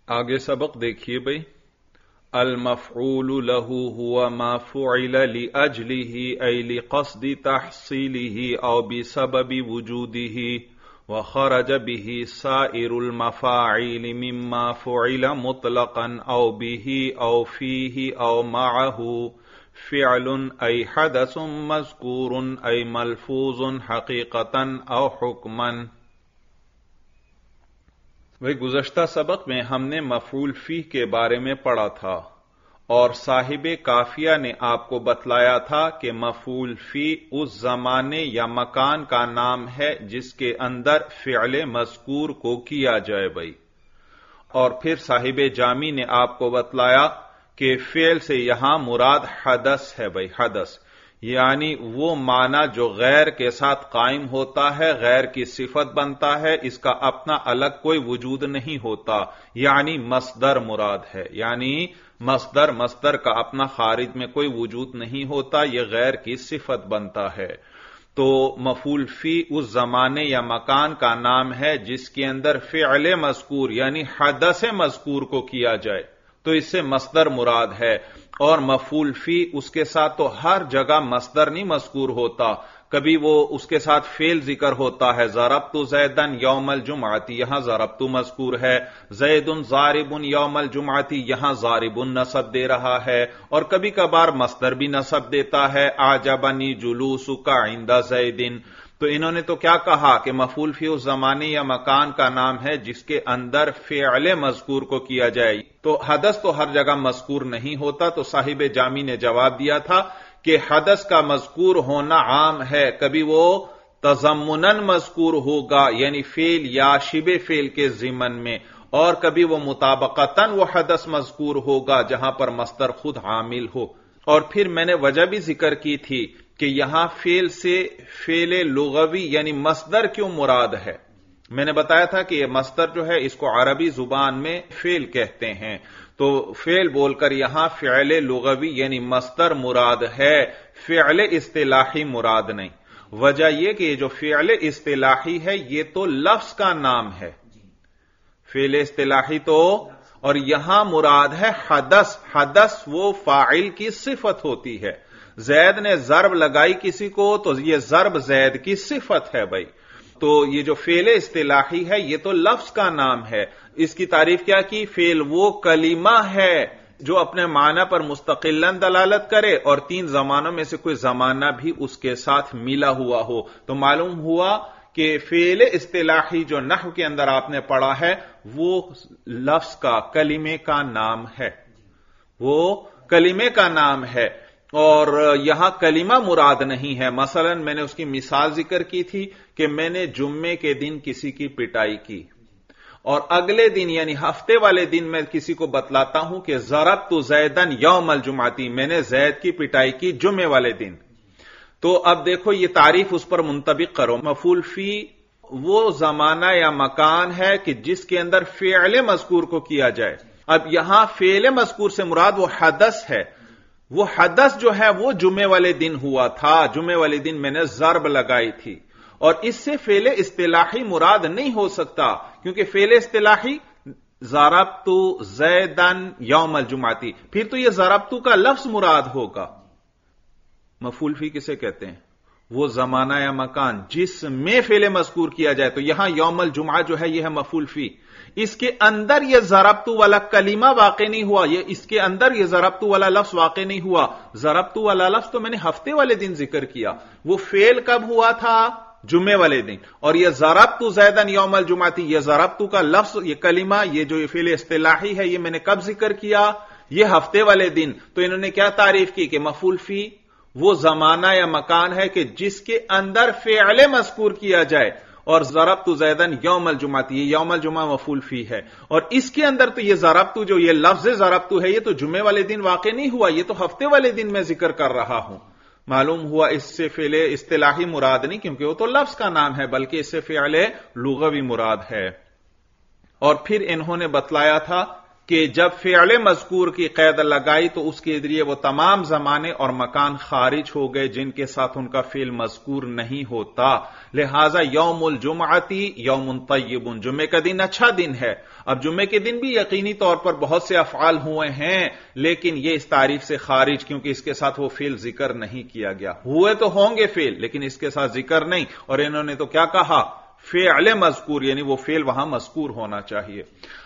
آگے سبق دیکھیے بھئی. المفعول له هو ما فعل لأجله أي لقصد تحصيله أو بسبب وجوده وخرج به سائر المفاعيل مما فعل مطلقا أو به أو فيه أو معه فعل أي حدث مذكور أي ملفوظ حقيقة أو حكما. وہی گزشتہ سبق میں ہم نے مفعول فیہ کے بارے میں پڑھا تھا اور صاحب کافیہ نے آپ کو بتلایا تھا کہ مفعول فیہ اس زمانے یا مکان کا نام ہے جس کے اندر فعل مذکور کو کیا جائے بھائی. اور پھر صاحب جامی نے آپ کو بتلایا کہ فعل سے یہاں مراد حدث ہے بھائی، حدث یعنی وہ معنی جو غیر کے ساتھ قائم ہوتا ہے، غیر کی صفت بنتا ہے، اس کا اپنا الگ کوئی وجود نہیں ہوتا، یعنی مصدر مراد ہے. یعنی مصدر کا اپنا خارج میں کوئی وجود نہیں ہوتا، یہ غیر کی صفت بنتا ہے. تو مفعول فی اس زمانے یا مکان کا نام ہے جس کے اندر فعل مذکور یعنی حدث مذکور کو کیا جائے، تو اس سے مصدر مراد ہے. اور مفعول فی اس کے ساتھ تو ہر جگہ مصدر نہیں مذکور ہوتا، کبھی وہ اس کے ساتھ فعل ذکر ہوتا ہے، ضربت زیدن یوم الجمعۃ، یہاں ضربت مذکور ہے. زید ضارب یوم الجمعۃ، یہاں ضارب نصب دے رہا ہے. اور کبھی کبھار مصدر بھی نصب دیتا ہے، اعجبنی جلوسک عند زید. تو انہوں نے تو کیا کہا کہ مفعول فی اس زمانے یا مکان کا نام ہے جس کے اندر فعل مذکور کو کیا جائے. تو حدث تو ہر جگہ مذکور نہیں ہوتا. تو صاحب جامی نے جواب دیا تھا کہ حدث کا مذکور ہونا عام ہے، کبھی وہ تضمناً مذکور ہوگا یعنی فعل یا شبہ فعل کے ضمن میں، اور کبھی وہ مطابقتاً وہ حدث مذکور ہوگا جہاں پر مصدر خود عامل ہو. اور پھر میں نے وجہ بھی ذکر کی تھی کہ یہاں فعل سے فعل لغوی یعنی مصدر کیوں مراد ہے. میں نے بتایا تھا کہ یہ مصدر جو ہے اس کو عربی زبان میں فعل کہتے ہیں، تو فعل بول کر یہاں فعل لغوی یعنی مصدر مراد ہے، فعل اصطلاحی مراد نہیں. وجہ یہ کہ یہ جو فعل اصطلاحی ہے یہ تو لفظ کا نام ہے، فعل اصطلاحی تو، اور یہاں مراد ہے حدث. حدث وہ فاعل کی صفت ہوتی ہے. زید نے ضرب لگائی کسی کو تو یہ ضرب زید کی صفت ہے بھائی. تو یہ جو فعل اصطلاحی ہے یہ تو لفظ کا نام ہے. اس کی تعریف کیا کی؟ فعل وہ کلمہ ہے جو اپنے معنی پر مستقلاً دلالت کرے اور تین زمانوں میں سے کوئی زمانہ بھی اس کے ساتھ ملا ہوا ہو. تو معلوم ہوا کہ فعل اصطلاحی جو نحو کے اندر آپ نے پڑھا ہے وہ لفظ کا، کلمے کا نام ہے، وہ کلمے کا نام ہے. اور یہاں کلمہ مراد نہیں ہے. مثلا میں نے اس کی مثال ذکر کی تھی کہ میں نے جمعے کے دن کسی کی پٹائی کی اور اگلے دن یعنی ہفتے والے دن میں کسی کو بتلاتا ہوں کہ ضربت زیدن یوم الجمعۃ، میں نے زید کی پٹائی کی جمعے والے دن. تو اب دیکھو یہ تعریف اس پر منطبق کرو. مفعول فی وہ زمانہ یا مکان ہے کہ جس کے اندر فعل مذکور کو کیا جائے. اب یہاں فعل مذکور سے مراد وہ حدث ہے. وہ حدث جو ہے وہ جمعے والے دن ہوا تھا، جمعے والے دن میں نے ضرب لگائی تھی. اور اس سے فعل اصطلاحی مراد نہیں ہو سکتا کیونکہ فعل اصطلاحی ضربت زیدن یوم الجمعۃ، پھر تو یہ ضربت کا لفظ مراد ہوگا. مفعول فی کسے کہتے ہیں؟ وہ زمانہ یا مکان جس میں فعل مذکور کیا جائے. تو یہاں یوم الجمعہ جو ہے یہ ہے مفعول فی. اس کے اندر یہ ضربت والا کلمہ واقع نہیں ہوا، یہ اس کے اندر یہ ضربت والا لفظ واقع نہیں ہوا. ضربت والا لفظ تو میں نے ہفتے والے دن ذکر کیا، وہ فعل کب ہوا تھا؟ جمعے والے دن. اور یہ ضربت زیدن یوم الجمعۃ، یہ ضربت کا لفظ، یہ کلمہ، یہ جو فعل اصطلاحی ہے یہ میں نے کب ذکر کیا؟ یہ ہفتے والے دن. تو انہوں نے کیا تعریف کی کہ مفعول فی وہ زمانہ یا مکان ہے کہ جس کے اندر فعل مذکور کیا جائے. اور ضربت زیدن یوم الجمعۃ، یہ یوم الجمعہ مفعول فی ہے. اور اس کے اندر تو یہ ضربت جو یہ لفظ ضربت ہے یہ تو جمعے والے دن واقع نہیں ہوا، یہ تو ہفتے والے دن میں ذکر کر رہا ہوں. معلوم ہوا اس سے فعل اصطلاحی مراد نہیں کیونکہ وہ تو لفظ کا نام ہے، بلکہ اس سے فعل لغوی مراد ہے. اور پھر انہوں نے بتلایا تھا کہ جب فعل مذکور کی قید لگائی تو اس کے ذریعے وہ تمام زمانے اور مکان خارج ہو گئے جن کے ساتھ ان کا فعل مذکور نہیں ہوتا. لہذا یوم الجمعتی یوم طیب، جمعے کا دن اچھا دن ہے. اب جمعے کے دن بھی یقینی طور پر بہت سے افعال ہوئے ہیں، لیکن یہ اس تعریف سے خارج، کیونکہ اس کے ساتھ وہ فعل ذکر نہیں کیا گیا. ہوئے تو ہوں گے فعل، لیکن اس کے ساتھ ذکر نہیں. اور انہوں نے تو کیا کہا؟ فعل مذکور، یعنی وہ فعل وہاں مذکور ہونا چاہیے.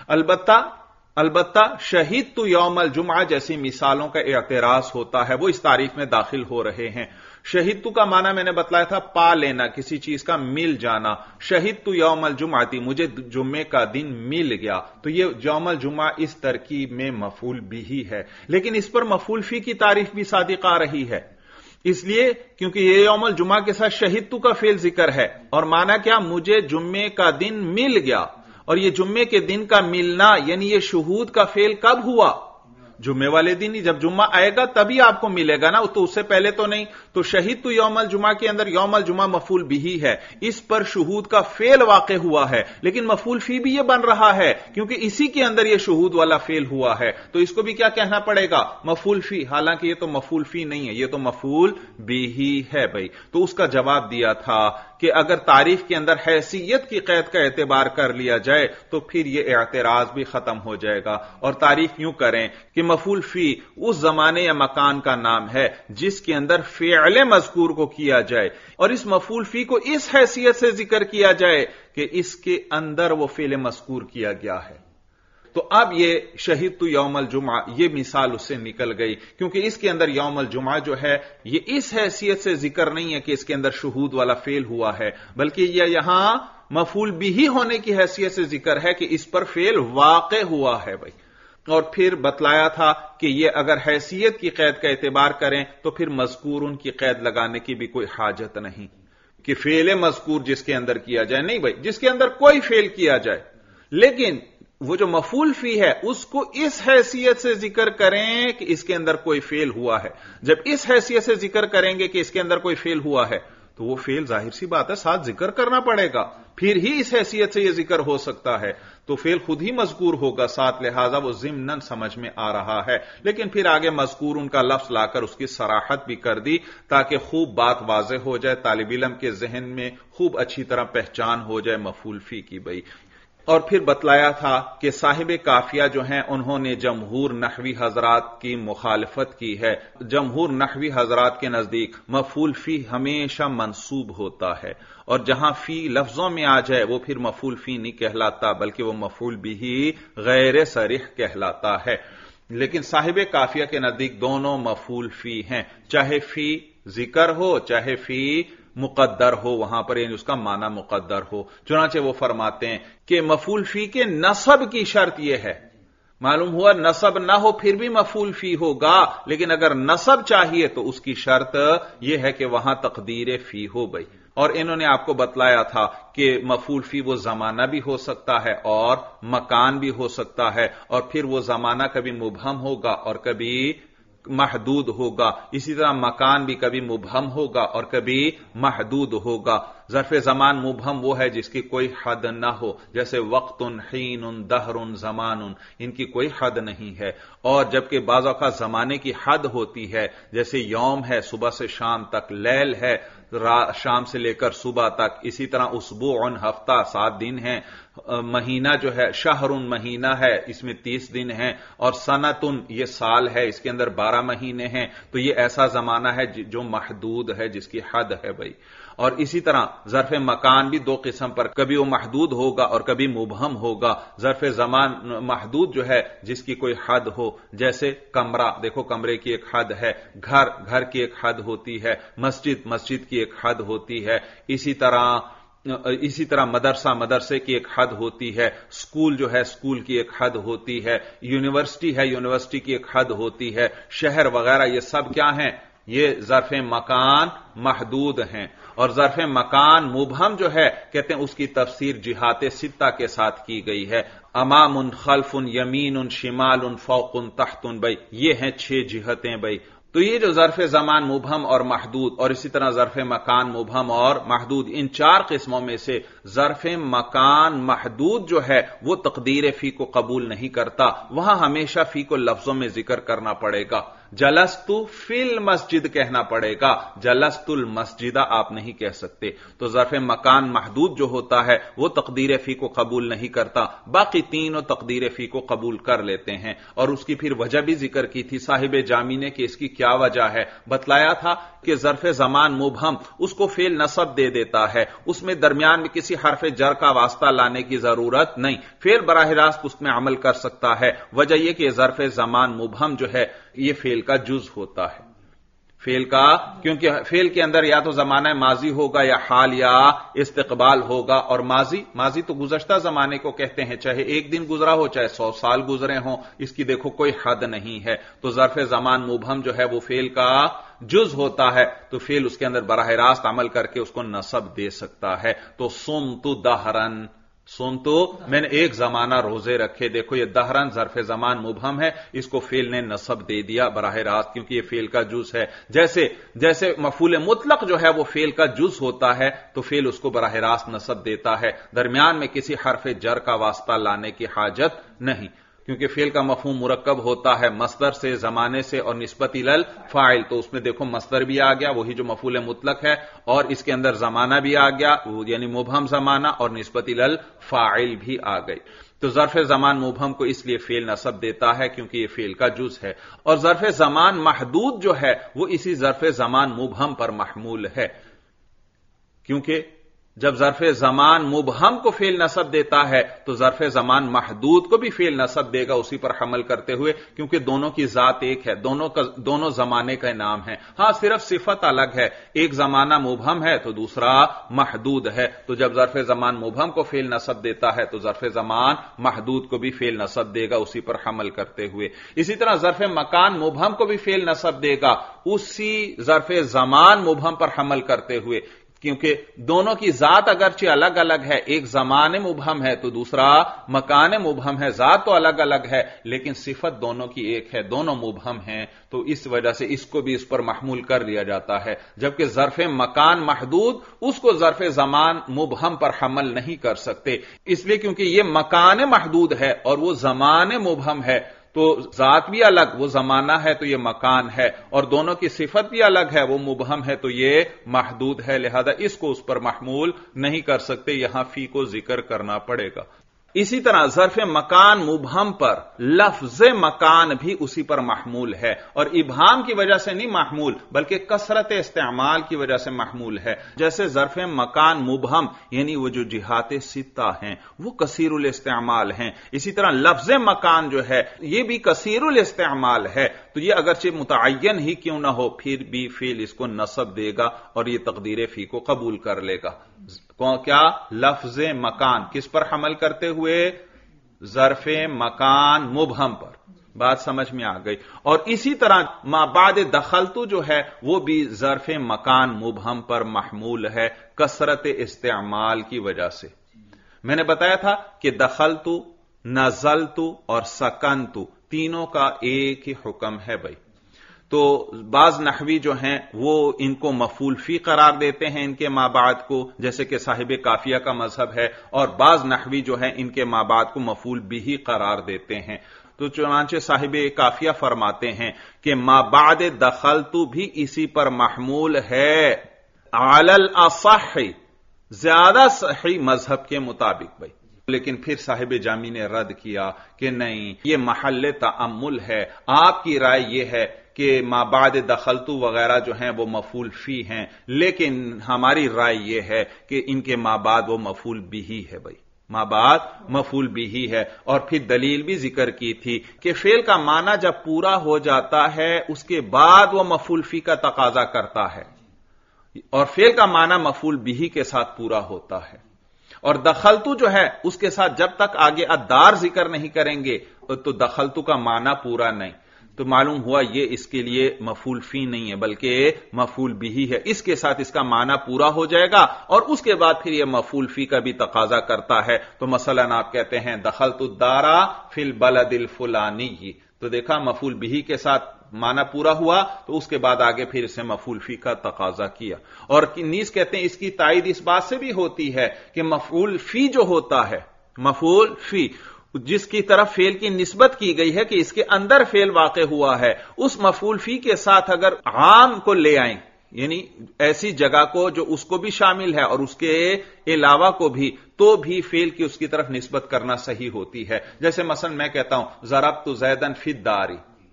البتہ شہید تو یوم الجمعہ جیسی مثالوں کا اعتراض ہوتا ہے، وہ اس تعریف میں داخل ہو رہے ہیں. شہید تو کا معنی میں نے بتلایا تھا پا لینا، کسی چیز کا مل جانا. شہید تو یوم الجمعہ، مجھے جمعے کا دن مل گیا، تو یہ یوم الجمعہ اس ترکیب میں مفعول بھی ہے، لیکن اس پر مفعول فی کی تعریف بھی صادق آ رہی ہے. اس لیے کیونکہ یہ یوم الجمعہ کے ساتھ شہید تو کا فعل ذکر ہے، اور معنی کیا؟ مجھے جمعے کا دن مل گیا. اور یہ جمعے کے دن کا ملنا، یعنی یہ شہود کا فعل کب ہوا؟ جمعے والے دن ہی. جب جمعہ آئے گا تبھی آپ کو ملے گا نا، تو اس سے پہلے تو نہیں. تو شہید تو یوم الجمعہ کے اندر یوم الجمعہ مفعول بھی ہے، اس پر شہود کا فعل واقع ہوا ہے، لیکن مفعول فی بھی یہ بن رہا ہے کیونکہ اسی کے اندر یہ شہود والا فعل ہوا ہے. تو اس کو بھی کیا کہنا پڑے گا؟ مفعول فی. حالانکہ یہ تو مفعول فی نہیں ہے، یہ تو مفعول بھی ہے بھائی. تو اس کا جواب دیا تھا کہ اگر تعریف کے اندر حیثیت کی قید کا اعتبار کر لیا جائے تو پھر یہ اعتراض بھی ختم ہو جائے گا. اور تعریف یوں کریں کہ مفعول فی اس زمانے یا مکان کا نام ہے جس کے اندر فعل مذکور کو کیا جائے، اور اس مفعول فی کو اس حیثیت سے ذکر کیا جائے کہ اس کے اندر وہ فعل مذکور کیا گیا ہے. تو اب یہ شہید تو یوم الجمعہ، یہ مثال اس سے نکل گئی، کیونکہ اس کے اندر یوم الجمعہ جو ہے یہ اس حیثیت سے ذکر نہیں ہے کہ اس کے اندر شہود والا فعل ہوا ہے، بلکہ یہ یہاں مفعول بھی ہونے کی حیثیت سے ذکر ہے کہ اس پر فعل واقع ہوا ہے بھائی. اور پھر بتلایا تھا کہ یہ اگر حیثیت کی قید کا اعتبار کریں تو پھر مذکور ان کی قید لگانے کی بھی کوئی حاجت نہیں کہ فعل مذکور جس کے اندر کیا جائے. نہیں بھائی، جس کے اندر کوئی فعل کیا جائے، لیکن وہ جو مفعول فی ہے اس کو اس حیثیت سے ذکر کریں کہ اس کے اندر کوئی فعل ہوا ہے. جب اس حیثیت سے ذکر کریں گے کہ اس کے اندر کوئی فعل ہوا ہے تو وہ فعل ظاہر سی بات ہے ساتھ ذکر کرنا پڑے گا، پھر ہی اس حیثیت سے یہ ذکر ہو سکتا ہے. تو فعل خود ہی مذکور ہوگا ساتھ، لہذا وہ ضمناً سمجھ میں آ رہا ہے. لیکن پھر آگے مذکور ان کا لفظ لا کر اس کی صراحت بھی کر دی تاکہ خوب بات واضح ہو جائے، طالب علم کے ذہن میں خوب اچھی طرح پہچان ہو جائے مفعول فی کی بھائی. اور پھر بتلایا تھا کہ صاحب کافیہ جو ہیں انہوں نے جمہور نحوی حضرات کی مخالفت کی ہے. جمہور نحوی حضرات کے نزدیک مفعول فی ہمیشہ منصوب ہوتا ہے، اور جہاں فی لفظوں میں آ جائے وہ پھر مفعول فی نہیں کہلاتا بلکہ وہ مفعول بھی غیر صریح کہلاتا ہے. لیکن صاحب کافیہ کے نزدیک دونوں مفعول فی ہیں، چاہے فی ذکر ہو چاہے فی مقدر ہو، وہاں پر یعنی اس کا معنی مقدر ہو. چنانچہ وہ فرماتے ہیں کہ مفعول فی کے نصب کی شرط یہ ہے، معلوم ہوا نصب نہ ہو پھر بھی مفعول فی ہوگا، لیکن اگر نصب چاہیے تو اس کی شرط یہ ہے کہ وہاں تقدیر فی ہو بھائی. اور انہوں نے آپ کو بتلایا تھا کہ مفعول فی وہ زمانہ بھی ہو سکتا ہے اور مکان بھی ہو سکتا ہے، اور پھر وہ زمانہ کبھی مبہم ہوگا اور کبھی محدود ہوگا. اسی طرح مکان بھی کبھی مبہم ہوگا اور کبھی محدود ہوگا. ظرف زمان مبہم وہ ہے جس کی کوئی حد نہ ہو، جیسے وقت، حین، دہر، زمان، ان کی کوئی حد نہیں ہے. اور جبکہ بعض اوقات زمانے کی حد ہوتی ہے، جیسے یوم ہے صبح سے شام تک، لیل ہے شام سے لے کر صبح تک، اسی طرح اسبوع ہفتہ 7 دن ہیں، مہینہ جو ہے شہر مہینہ ہے اس میں 30 دن ہیں، اور سنتن یہ سال ہے اس کے اندر 12 مہینے ہیں. تو یہ ایسا زمانہ ہے جو محدود ہے، جس کی حد ہے بھائی. اور اسی طرح ظرف مکان بھی 2 قسم پر، کبھی وہ محدود ہوگا اور کبھی مبہم ہوگا. ظرف زمان محدود جو ہے جس کی کوئی حد ہو، جیسے کمرہ، دیکھو کمرے کی ایک حد ہے، گھر کی ایک حد ہوتی ہے، مسجد کی ایک حد ہوتی ہے. اسی طرح مدرسے کی ایک حد ہوتی ہے، اسکول جو ہے اسکول کی ایک حد ہوتی ہے، یونیورسٹی ہے یونیورسٹی کی ایک حد ہوتی ہے، شہر وغیرہ یہ سب کیا ہیں؟ یہ ظرف مکان محدود ہیں. اور ظرف مکان مبہم جو ہے کہتے ہیں اس کی تفسیر جہات 6 کے ساتھ کی گئی ہے. امام، خلف، یمین، شمال، فوق، تحت بھائی، یہ ہیں 6 جہتیں بھائی. تو یہ جو ظرف زمان مبہم اور محدود اور اسی طرح ظرف مکان مبہم اور محدود، ان چار قسموں میں سے ظرف مکان محدود جو ہے وہ تقدیر فی کو قبول نہیں کرتا، وہاں ہمیشہ فی کو لفظوں میں ذکر کرنا پڑے گا۔ جلست فی المسجد کہنا پڑے گا، جلست المسجدہ آپ نہیں کہہ سکتے۔ تو ظرف مکان محدود جو ہوتا ہے وہ تقدیر فی کو قبول نہیں کرتا، باقی تینوں تقدیر فی کو قبول کر لیتے ہیں۔ اور اس کی پھر وجہ بھی ذکر کی تھی صاحب جامی نے کہ اس کی کیا وجہ ہے، بتلایا تھا کہ ظرف زمان مبہم اس کو فعل نصب دے دیتا ہے، اس میں درمیان میں کسی حرف جر کا واسطہ لانے کی ضرورت نہیں، فعل براہ راست اس میں عمل کر سکتا ہے۔ وجہ یہ کہ ظرف زمان مبہم جو ہے یہ فعل کا جز ہوتا ہے، فعل کا، کیونکہ فعل کے اندر یا تو زمانہ ماضی ہوگا یا حال یا استقبال ہوگا، اور ماضی تو گزشتہ زمانے کو کہتے ہیں، چاہے ایک دن گزرا ہو چاہے 100 سال گزرے ہوں، اس کی دیکھو کوئی حد نہیں ہے۔ تو ظرف زمان مبہم جو ہے وہ فعل کا جز ہوتا ہے، تو فعل اس کے اندر براہ راست عمل کر کے اس کو نصب دے سکتا ہے۔ تو صمت دہرن، سن تو میں نے ایک زمانہ روزے رکھے، دیکھو یہ دہرن ظرف زمان مبہم ہے، اس کو فعل نے نصب دے دیا براہ راست، کیونکہ یہ فعل کا جز ہے۔ جیسے مفعول مطلق جو ہے وہ فعل کا جز ہوتا ہے تو فعل اس کو براہ راست نصب دیتا ہے، درمیان میں کسی حرف جر کا واسطہ لانے کی حاجت نہیں، کیونکہ فعل کا مفہوم مرکب ہوتا ہے مصدر سے، زمانے سے اور نسبت الی الفاعل، تو اس میں دیکھو مصدر بھی آ گیا وہی جو مفعول مطلق ہے، اور اس کے اندر زمانہ بھی آ گیا یعنی مبہم زمانہ، اور نسبت الی الفاعل بھی آ گئی۔ تو ظرف زمان مبہم کو اس لیے فعل نصب دیتا ہے کیونکہ یہ فعل کا جز ہے، اور ظرف زمان محدود جو ہے وہ اسی ظرف زمان مبہم پر محمول ہے، کیونکہ جب ظرف زمان مبہم کو فعل نصب دیتا ہے تو ظرف زمان محدود کو بھی فعل نصب دے گا اسی پر حمل کرتے ہوئے، کیونکہ دونوں کی ذات ایک ہے، دونوں زمانے کا نام ہے، ہاں صرف صفت الگ ہے، ایک زمانہ مبہم ہے تو دوسرا محدود ہے، تو جب ظرف زمان مبہم کو فعل نصب دیتا ہے تو ظرف زمان محدود کو بھی فعل نصب دے گا اسی پر حمل کرتے ہوئے۔ اسی طرح ظرف مکان مبہم کو بھی فعل نصب دے گا اسی ظرف زمان مبہم پر حمل کرتے ہوئے، کیونکہ دونوں کی ذات اگرچہ الگ الگ ہے، ایک زمان مبہم ہے تو دوسرا مکان مبہم ہے، ذات تو الگ الگ ہے لیکن صفت دونوں کی ایک ہے، دونوں مبہم ہیں، تو اس وجہ سے اس کو بھی اس پر محمول کر لیا جاتا ہے، جبکہ ظرف مکان محدود اس کو ظرف زمان مبہم پر حمل نہیں کر سکتے، اس لیے کیونکہ یہ مکان محدود ہے اور وہ زمان مبہم ہے، تو ذات بھی الگ، وہ زمانہ ہے تو یہ مکان ہے، اور دونوں کی صفت بھی الگ ہے، وہ مبہم ہے تو یہ محدود ہے، لہذا اس کو اس پر محمول نہیں کر سکتے، یہاں فی کو ذکر کرنا پڑے گا۔ اسی طرح ظرف مکان مبہم پر لفظ مکان بھی اسی پر محمول ہے، اور ابہام کی وجہ سے نہیں محمول بلکہ کثرت استعمال کی وجہ سے محمول ہے۔ جیسے ظرف مکان مبہم یعنی وہ جو جہات ستہ ہیں وہ کثیر الاستعمال ہیں، اسی طرح لفظ مکان جو ہے یہ بھی کثیر الاستعمال ہے، تو یہ اگرچہ متعین ہی کیوں نہ ہو پھر بھی فعل اس کو نصب دے گا اور یہ تقدیر فی کو قبول کر لے گا۔ کیا لفظ مکان کس پر حمل کرتے ہوئے؟ ظرف مکان مبہم پر، بات سمجھ میں آ گئی۔ اور اسی طرح ما بعد دخلتو جو ہے وہ بھی ظرف مکان مبہم پر محمول ہے کثرت استعمال کی وجہ سے۔ میں نے بتایا تھا کہ دخلتو، نزلتو اور سکنتو تینوں کا ایک ہی حکم ہے بھائی، تو بعض نحوی جو ہیں وہ ان کو مفعول فی قرار دیتے ہیں ان کے ما بعد کو، جیسے کہ صاحب کافیہ کا مذہب ہے، اور بعض نحوی جو ہیں ان کے ما بعد کو مفعول بھی قرار دیتے ہیں۔ تو چنانچہ صاحب کافیہ فرماتے ہیں کہ ما بعد دخلتو بھی اسی پر محمول ہے، علی الاصح زیادہ صحیح مذہب کے مطابق بھائی، لیکن پھر صاحب جامی نے رد کیا کہ نہیں، یہ محل تأمل ہے، آپ کی رائے یہ ہے کہ ما بعد دخلتو وغیرہ جو ہیں وہ مفعول فی ہیں، لیکن ہماری رائے یہ ہے کہ ان کے ما بعد وہ مفعول بھی ہے بھائی، ما بعد مفعول بھی ہے۔ اور پھر دلیل بھی ذکر کی تھی کہ فعل کا معنی جب پورا ہو جاتا ہے اس کے بعد وہ مفعول فی کا تقاضا کرتا ہے، اور فعل کا معنی مفعول بھی کے ساتھ پورا ہوتا ہے، اور دخلتو جو ہے اس کے ساتھ جب تک آگے الدار ذکر نہیں کریں گے تو دخلتو کا معنی پورا نہیں، تو معلوم ہوا یہ اس کے لیے مفعول فی نہیں ہے بلکہ مفعول بھی ہے، اس کے ساتھ اس کا معنی پورا ہو جائے گا اور اس کے بعد پھر یہ مفعول فی کا بھی تقاضا کرتا ہے۔ تو مثلا آپ کہتے ہیں دخلت الدار فی البلد الفلانی، تو دیکھا مفعول بہی کے ساتھ معنی پورا ہوا تو اس کے بعد آگے پھر اسے مفعول فی کا تقاضا کیا. اور نیز کہتے ہیں اس کی تائید اس بات سے بھی ہوتی ہے کہ مفعول فی جو ہوتا ہے، مفعول فی جس کی طرف فعل کی نسبت کی گئی ہے کہ اس کے اندر فعل واقع ہوا ہے، اس مفعول فی کے ساتھ اگر عام کو لے آئیں، یعنی ایسی جگہ کو جو اس کو بھی شامل ہے اور اس کے علاوہ کو بھی، تو بھی فعل کی اس کی طرف نسبت کرنا صحیح ہوتی ہے. جیسے مثلا میں کہتا ہوں ضربت زیدن فی الدار،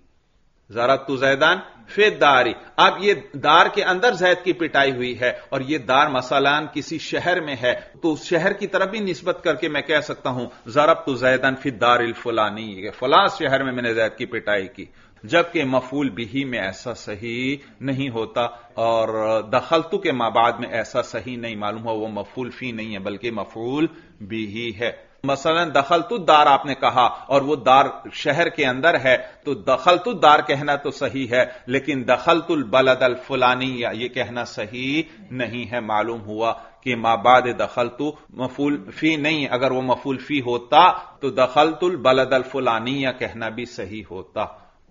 ضربت زیدن فی الدار، اب یہ دار کے اندر زید کی پٹائی ہوئی ہے اور یہ دار مثلا کسی شہر میں ہے، تو اس شہر کی طرف بھی نسبت کر کے میں کہہ سکتا ہوں ضربت زیدن فی الدار الفلانی، فلاں شہر میں نے زید کی پٹائی کی. جبکہ مفعول بہی میں ایسا صحیح نہیں ہوتا، اور دخلت کے مابعد میں ایسا صحیح نہیں معلوم ہوا، وہ مفعول فی نہیں ہے بلکہ مفعول بہی ہے. مثلا دخلت الدار آپ نے کہا اور وہ دار شہر کے اندر ہے، تو دخلت الدار کہنا تو صحیح ہے، لیکن دخلت البلد الفلانی یہ کہنا صحیح نہیں ہے. معلوم ہوا کہ ما بعد دخلت مفعول فی نہیں، اگر وہ مفعول فی ہوتا تو دخلت البلد الفلانی کہنا بھی صحیح ہوتا.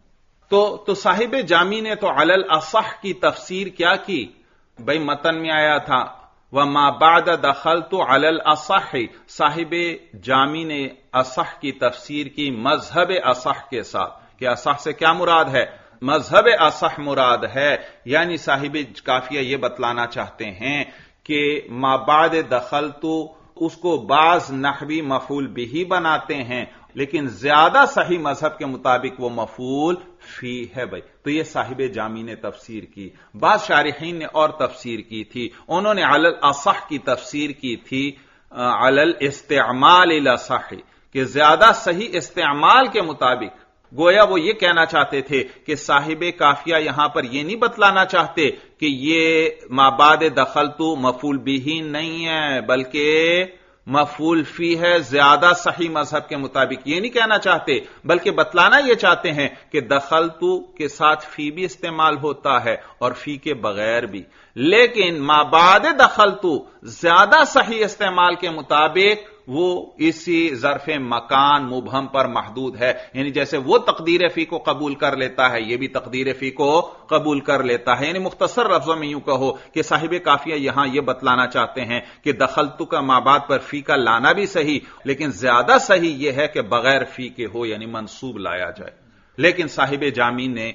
تو صاحب جامی نے تو علی الاصح کی تفسیر کیا کی؟ بھئی متن میں آیا تھا وما بعد دخلت علی الاصح، صاحب جامی نے اصح کی تفسیر کی مذہب اصح کے ساتھ. کہ اصح سے کیا مراد ہے؟ مذہب اصح مراد ہے. یعنی صاحب کافیہ یہ بتلانا چاہتے ہیں کہ ما بعد دخلت اس کو بعض نحوی مفعول بہی بناتے ہیں، لیکن زیادہ صحیح مذہب کے مطابق وہ مفعول فی ہے. بھائی تو یہ صاحب جامی نے تفسیر کی. بعض شارحین نے اور تفسیر کی تھی، انہوں نے علی الاصح کی تفسیر کی تھی علی الاستعمال الاصح، کہ زیادہ صحیح استعمال کے مطابق. گویا وہ یہ کہنا چاہتے تھے کہ صاحب کافیہ یہاں پر یہ نہیں بتلانا چاہتے کہ یہ ما بعد دخلت مفعول بہی نہیں ہے بلکہ مفعول فی ہے زیادہ صحیح مذہب کے مطابق. یہ نہیں کہنا چاہتے بلکہ بتلانا یہ چاہتے ہیں کہ دخلت کے ساتھ فی بھی استعمال ہوتا ہے اور فی کے بغیر بھی، لیکن ما بعد دخلت زیادہ صحیح استعمال کے مطابق وہ اسی ظرف مکان مبہم پر محدود ہے. یعنی جیسے وہ تقدیر فی کو قبول کر لیتا ہے یہ بھی تقدیر فی کو قبول کر لیتا ہے. یعنی مختصر لفظوں میں یوں کہو کہ صاحب کافیہ یہاں یہ بتلانا چاہتے ہیں کہ دخلت کا ما بعد پر فی کا لانا بھی صحیح، لیکن زیادہ صحیح یہ ہے کہ بغیر فی کے ہو، یعنی منصوب لایا جائے. لیکن صاحب جامی نے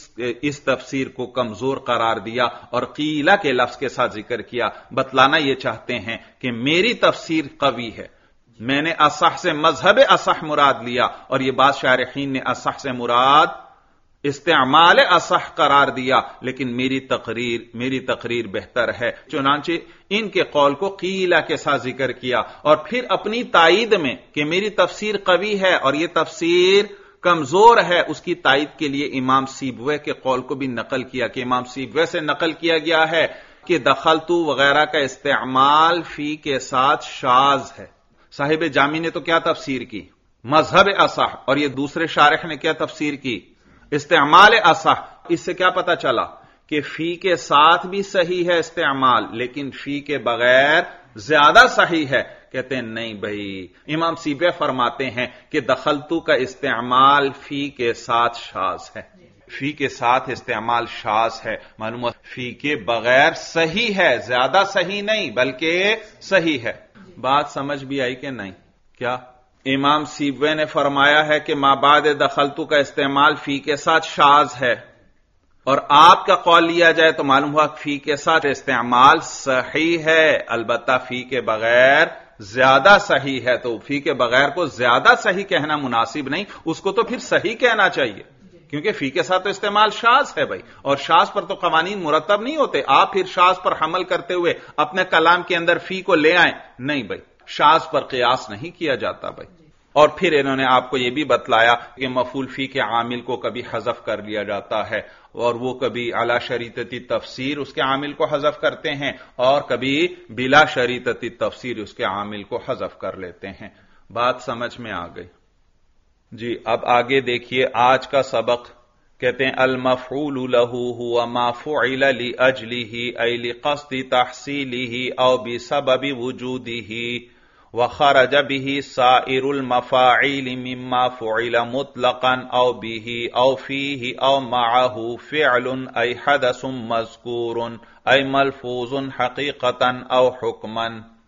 اس تفسیر کو کمزور قرار دیا اور قیلہ کے لفظ کے ساتھ ذکر کیا. بتلانا یہ چاہتے ہیں کہ میری تفسیر قوی ہے، میں نے اصح سے مذہب اصح مراد لیا، اور یہ بعض شارحین نے اصح سے مراد استعمال اصح قرار دیا، لیکن میری تقریر بہتر ہے. چنانچہ ان کے قول کو قیلہ کے ساتھ ذکر کیا، اور پھر اپنی تائید میں کہ میری تفسیر قوی ہے اور یہ تفسیر کمزور ہے، اس کی تائید کے لیے امام سیبوے کے قول کو بھی نقل کیا کہ امام سیبوے سے نقل کیا گیا ہے کہ دخلت وغیرہ کا استعمال فی کے ساتھ شاذ ہے. صاحب جامی نے تو کیا تفسیر کی؟ مذہب اصح. اور یہ دوسرے شارح نے کیا تفسیر کی؟ استعمال اصح. اس سے کیا پتا چلا کہ فی کے ساتھ بھی صحیح ہے استعمال، لیکن فی کے بغیر زیادہ صحیح ہے. کہتے ہیں نہیں بھائی، امام سیبوی فرماتے ہیں کہ دخلتو کا استعمال فی کے ساتھ شاذ ہے. فی کے ساتھ استعمال شاذ ہے، معلوم فی کے بغیر صحیح ہے، زیادہ صحیح نہیں بلکہ صحیح ہے. بات سمجھ بھی آئی کہ نہیں؟ کیا امام سیبوی نے فرمایا ہے کہ ما بعد دخلتو کا استعمال فی کے ساتھ شاذ ہے، اور آپ کا قول لیا جائے تو معلوم ہوا فی کے ساتھ استعمال صحیح ہے، البتہ فی کے بغیر زیادہ صحیح ہے. تو فی کے بغیر کو زیادہ صحیح کہنا مناسب نہیں، اس کو تو پھر صحیح کہنا چاہیے، کیونکہ فی کے ساتھ تو استعمال شاذ ہے بھائی، اور شاذ پر تو قوانین مرتب نہیں ہوتے. آپ پھر شاذ پر حمل کرتے ہوئے اپنے کلام کے اندر فی کو لے آئیں، نہیں بھائی، شاذ پر قیاس نہیں کیا جاتا بھائی. اور پھر انہوں نے آپ کو یہ بھی بتلایا کہ مفعول فی کے عامل کو کبھی حذف کر لیا جاتا ہے، اور وہ کبھی اعلی شریطتی تفسیر اس کے عامل کو حذف کرتے ہیں، اور کبھی بلا شریطتی تفسیر اس کے عامل کو حذف کر لیتے ہیں. بات سمجھ میں آ گئی جی؟ اب آگے دیکھیے آج کا سبق. کہتے ہیں المفعول له هو ما فعل لاجله ای لقصد تحصیله او بسبب وجوده. وخرج به سائر المفاعیل مما فعل مطلقا او به او فيه او معه فعل ای حدث مذکور ای ملفوظ حقیقتا او حکما۔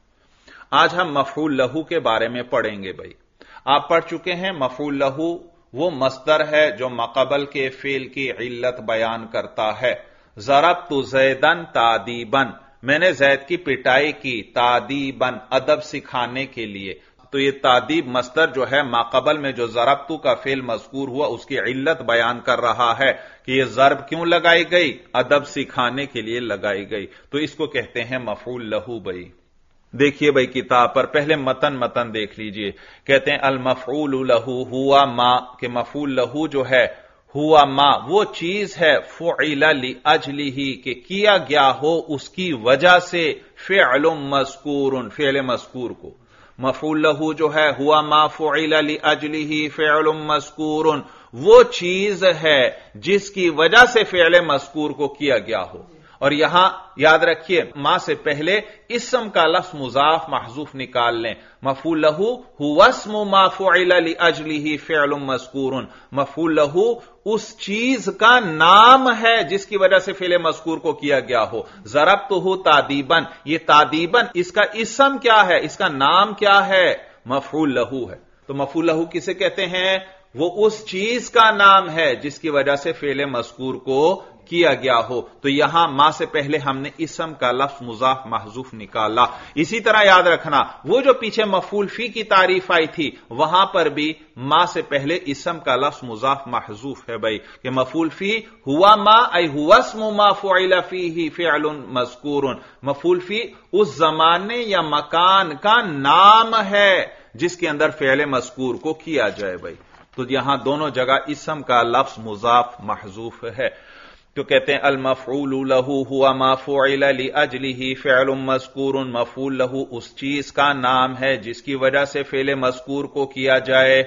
آج ہم مفعول لہو کے بارے میں پڑھیں گے بھائی۔ آپ پڑھ چکے ہیں مفعول لہو وہ مصدر ہے جو ماقبل کے فعل کی علت بیان کرتا ہے۔ ضربت زیدن تادیبا، میں نے زید کی پٹائی کی، تادیباً ادب سکھانے کے لیے۔ تو یہ تادیب مصدر جو ہے ماقبل میں جو ضربتو کا فعل مذکور ہوا اس کی علت بیان کر رہا ہے کہ یہ ضرب کیوں لگائی گئی، ادب سکھانے کے لیے لگائی گئی، تو اس کو کہتے ہیں مفعول لہو بھائی۔ دیکھیے بھائی کتاب پر پہلے متن دیکھ لیجئے، کہتے ہیں المفعول لہو ہوا ما، کہ مفعول لہو جو ہے ہوا ما وہ چیز ہے فعل لاجلہ کہ کیا گیا ہو اس کی وجہ سے فعل مذکور، فعل مذکور کو۔ مفعول لہو جو ہے ہوا ما فعل لاجلہ فعل مذکور، وہ چیز ہے جس کی وجہ سے فعل مذکور کو کیا گیا ہو۔ اور یہاں یاد رکھیے ما سے پہلے اسم کا لفظ مضاف محذوف نکال لیں۔ مفعول لہو ہوا اسم ما فعل لاجلہ فعل مذکور، مفعول لہو اس چیز کا نام ہے جس کی وجہ سے فعل مذکور کو کیا گیا ہو۔ ضربتہ تادیباً، یہ تادیباً اس کا اسم کیا ہے، اس کا نام کیا ہے، مفعول لہو ہے۔ تو مفعول لہو کسے کہتے ہیں، وہ اس چیز کا نام ہے جس کی وجہ سے فعل مذکور کو کیا گیا ہو۔ تو یہاں ما سے پہلے ہم نے اسم کا لفظ مضاف محذوف نکالا۔ اسی طرح یاد رکھنا وہ جو پیچھے مفعول فی کی تعریف آئی تھی وہاں پر بھی ما سے پہلے اسم کا لفظ مضاف محذوف ہے بھائی، کہ مفعول فی ہوا ما ای ہوا اسم ما فعل فیہ فعل مذکور، مفعول فی اس زمانے یا مکان کا نام ہے جس کے اندر فعل مذکور کو کیا جائے بھائی۔ تو یہاں دونوں جگہ اسم کا لفظ مضاف محذوف ہے۔ تو کہتے ہیں المفعول لہو ہوا ما فعل لاجلہ فعل مذکور، مفعول لہو اس چیز کا نام ہے جس کی وجہ سے فعل مذکور کو کیا جائے۔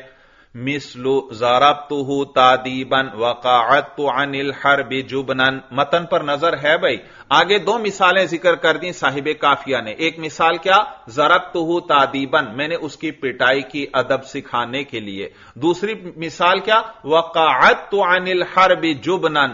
مثل ضربتہ تادیبا وقعدت عن الحرب جبنا، متن پر نظر ہے بھائی۔ آگے دو مثالیں ذکر کر دیں صاحب کافیہ نے۔ ایک مثال کیا، ضربتہ تادیبا، میں نے اس کی پٹائی کی ادب سکھانے کے لیے۔ دوسری مثال کیا، وقعدت عن الحرب جبنا،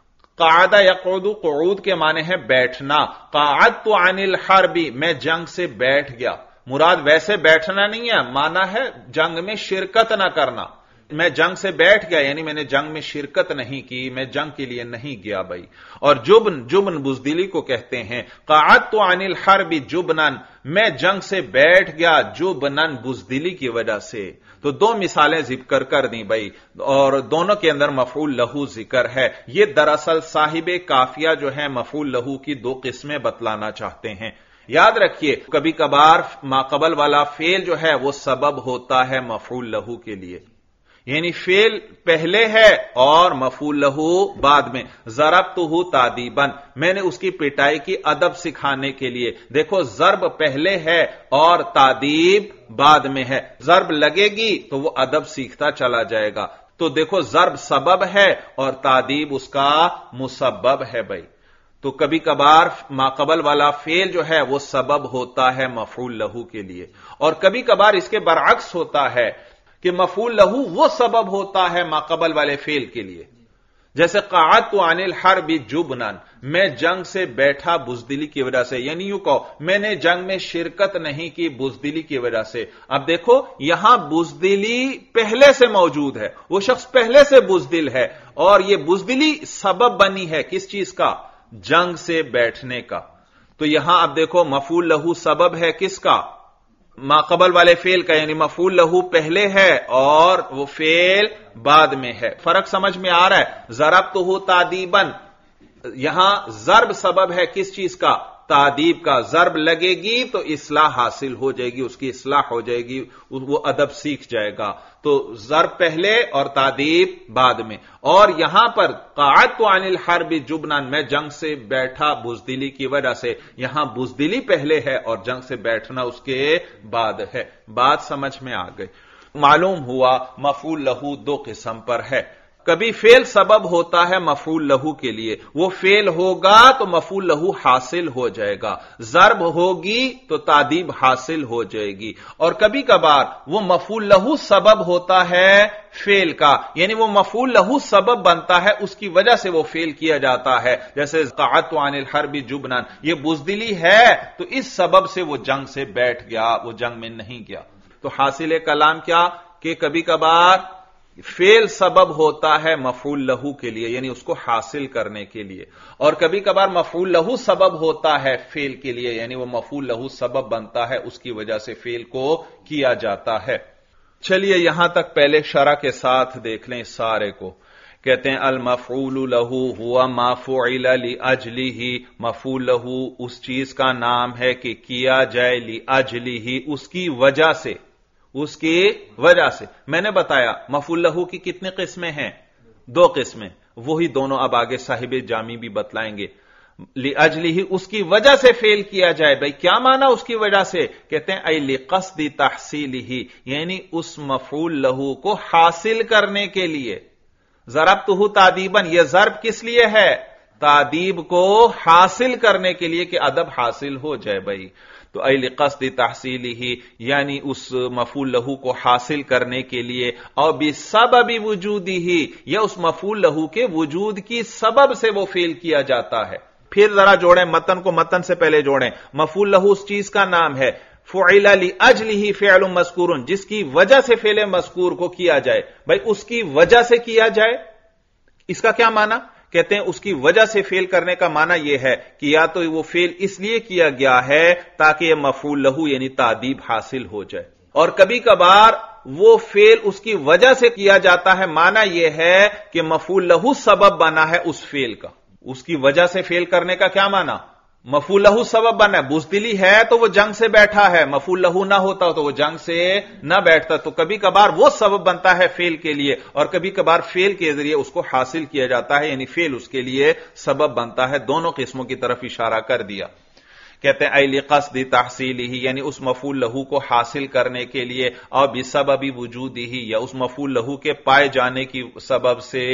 قعد یقعد قعود کے معنی ہے بیٹھنا، قعدت عن الحرب میں جنگ سے بیٹھ گیا۔ مراد ویسے بیٹھنا نہیں ہے، معنی ہے جنگ میں شرکت نہ کرنا۔ میں جنگ سے بیٹھ گیا یعنی میں نے جنگ میں شرکت نہیں کی، میں جنگ کے لیے نہیں گیا بھائی۔ اور جبن بزدلی کو کہتے ہیں۔ قعدت عن الحرب جبنا، میں جنگ سے بیٹھ گیا جبنا بزدلی کی وجہ سے۔ تو دو مثالیں ذکر کر دیں بھائی، اور دونوں کے اندر مفعول لہو ذکر ہے۔ یہ دراصل صاحب کافیہ جو ہے مفعول لہو کی دو قسمیں بتلانا چاہتے ہیں۔ یاد رکھیے کبھی کبھار ماقبل والا فعل جو ہے وہ سبب ہوتا ہے مفعول لہو کے لیے، یعنی فعل پہلے ہے اور مفعول لہو بعد میں۔ ضربتہ تادیباً، میں نے اس کی پٹائی کی ادب سکھانے کے لیے۔ دیکھو ضرب پہلے ہے اور تادیب بعد میں ہے، ضرب لگے گی تو وہ ادب سیکھتا چلا جائے گا۔ تو دیکھو ضرب سبب ہے اور تادیب اس کا مسبب ہے بھائی۔ تو کبھی کبھار ماقبل والا فعل جو ہے وہ سبب ہوتا ہے مفعول لہو کے لیے، اور کبھی کبھار اس کے برعکس ہوتا ہے کہ مفعول لہو وہ سبب ہوتا ہے ماقبل والے فعل کے لیے۔ جیسے قعدت عن الحرب جبنا، میں جنگ سے بیٹھا بزدلی کی وجہ سے، یعنی یوں کہو میں نے جنگ میں شرکت نہیں کی بزدلی کی وجہ سے۔ اب دیکھو یہاں بزدلی پہلے سے موجود ہے، وہ شخص پہلے سے بزدل ہے، اور یہ بزدلی سبب بنی ہے کس چیز کا، جنگ سے بیٹھنے کا۔ تو یہاں اب دیکھو مفعول لہو سبب ہے کس کا، ماقبل والے فعل کا، یعنی مفعول لہو پہلے ہے اور وہ فعل بعد میں ہے۔ فرق سمجھ میں آ رہا ہے۔ ضربتہ تادیبا، یہاں ضرب سبب ہے کس چیز کا، تادیب کا۔ ضرب لگے گی تو اصلاح حاصل ہو جائے گی، اس کی اصلاح ہو جائے گی، وہ ادب سیکھ جائے گا۔ تو ضرب پہلے اور تادیب بعد میں۔ اور یہاں پر قعدت عن الحرب جبنا، میں جنگ سے بیٹھا بزدلی کی وجہ سے، یہاں بزدلی پہلے ہے اور جنگ سے بیٹھنا اس کے بعد ہے۔ بات سمجھ میں آ گئی۔ معلوم ہوا مفعول لہو دو قسم پر ہے، کبھی فعل سبب ہوتا ہے مفعول لہو کے لیے، وہ فعل ہوگا تو مفعول لہو حاصل ہو جائے گا، ضرب ہوگی تو تادیب حاصل ہو جائے گی، اور کبھی کبھار وہ مفعول لہو سبب ہوتا ہے فعل کا، یعنی وہ مفعول لہو سبب بنتا ہے، اس کی وجہ سے وہ فعل کیا جاتا ہے، جیسے قعدت عن الحرب جبنا، یہ بزدلی ہے تو اس سبب سے وہ جنگ سے بیٹھ گیا، وہ جنگ میں نہیں گیا۔ تو حاصل کلام کیا کہ کبھی کبھار فعل سبب ہوتا ہے مفعول لہو کے لیے، یعنی اس کو حاصل کرنے کے لیے، اور کبھی کبھار مفعول لہو سبب ہوتا ہے فعل کے لیے، یعنی وہ مفعول لہو سبب بنتا ہے، اس کی وجہ سے فعل کو کیا جاتا ہے۔ چلیے یہاں تک پہلے شرح کے ساتھ دیکھ لیں اس سارے کو۔ کہتے ہیں المفعول لہو ہوا ما فعل لاجلہ، مفعول لہو اس چیز کا نام ہے کہ کیا جائے لاجلہ، اس کی وجہ سے، اس کی وجہ سے۔ میں نے بتایا مفعول لہو کی کتنی قسمیں ہیں؟ 2 قسمیں، وہی دونوں اب آگے صاحب جامی بھی بتلائیں گے۔ لاجلہ اس کی وجہ سے فعل کیا جائے، بھائی کیا معنی اس کی وجہ سے؟ کہتے ہیں ای لقصد تحصیلہ، یعنی اس مفعول لہو کو حاصل کرنے کے لیے۔ ضربتہ تادیبا، یہ ضرب کس لیے ہے؟ تادیب کو حاصل کرنے کے لیے کہ ادب حاصل ہو جائے بھائی۔ تو ای لقصد تحصیلہ، یعنی اس مفعول لہو کو حاصل کرنے کے لیے، اور بسبب وجودہ، یا اس مفعول لہو کے وجود کی سبب سے وہ فعل کیا جاتا ہے۔ پھر ذرا جوڑیں متن کو، متن سے پہلے جوڑیں۔ مفعول لہو اس چیز کا نام ہے، فعل لاجلہ فعل مذکور، جس کی وجہ سے فعل مذکور کو کیا جائے۔ بھائی اس کی وجہ سے کیا جائے، اس کا کیا معنی؟ کہتے ہیں اس کی وجہ سے فعل کرنے کا معنی یہ ہے کہ یا تو وہ فعل اس لیے کیا گیا ہے تاکہ یہ مفعول لہو یعنی تادیب حاصل ہو جائے، اور کبھی کبھار وہ فعل اس کی وجہ سے کیا جاتا ہے، معنی یہ ہے کہ مفعول لہو سبب بنا ہے اس فعل کا۔ اس کی وجہ سے فعل کرنے کا کیا معنی؟ مفعول لہو سبب بنا ہے، بزدلی ہے تو وہ جنگ سے بیٹھا ہے، مفعول لہو نہ ہوتا تو وہ جنگ سے نہ بیٹھتا۔ تو کبھی کبھار وہ سبب بنتا ہے فعل کے لیے، اور کبھی کبھار فعل کے ذریعے اس کو حاصل کیا جاتا ہے، یعنی فعل اس کے لیے سبب بنتا ہے۔ دونوں قسموں کی طرف اشارہ کر دیا۔ کہتے ہیں ای لقصد تحصیلہ، یعنی اس مفعول لہو کو حاصل کرنے کے لیے، اور بسبب وجودہ، یا اس مفعول لہو کے پائے جانے کی سبب سے،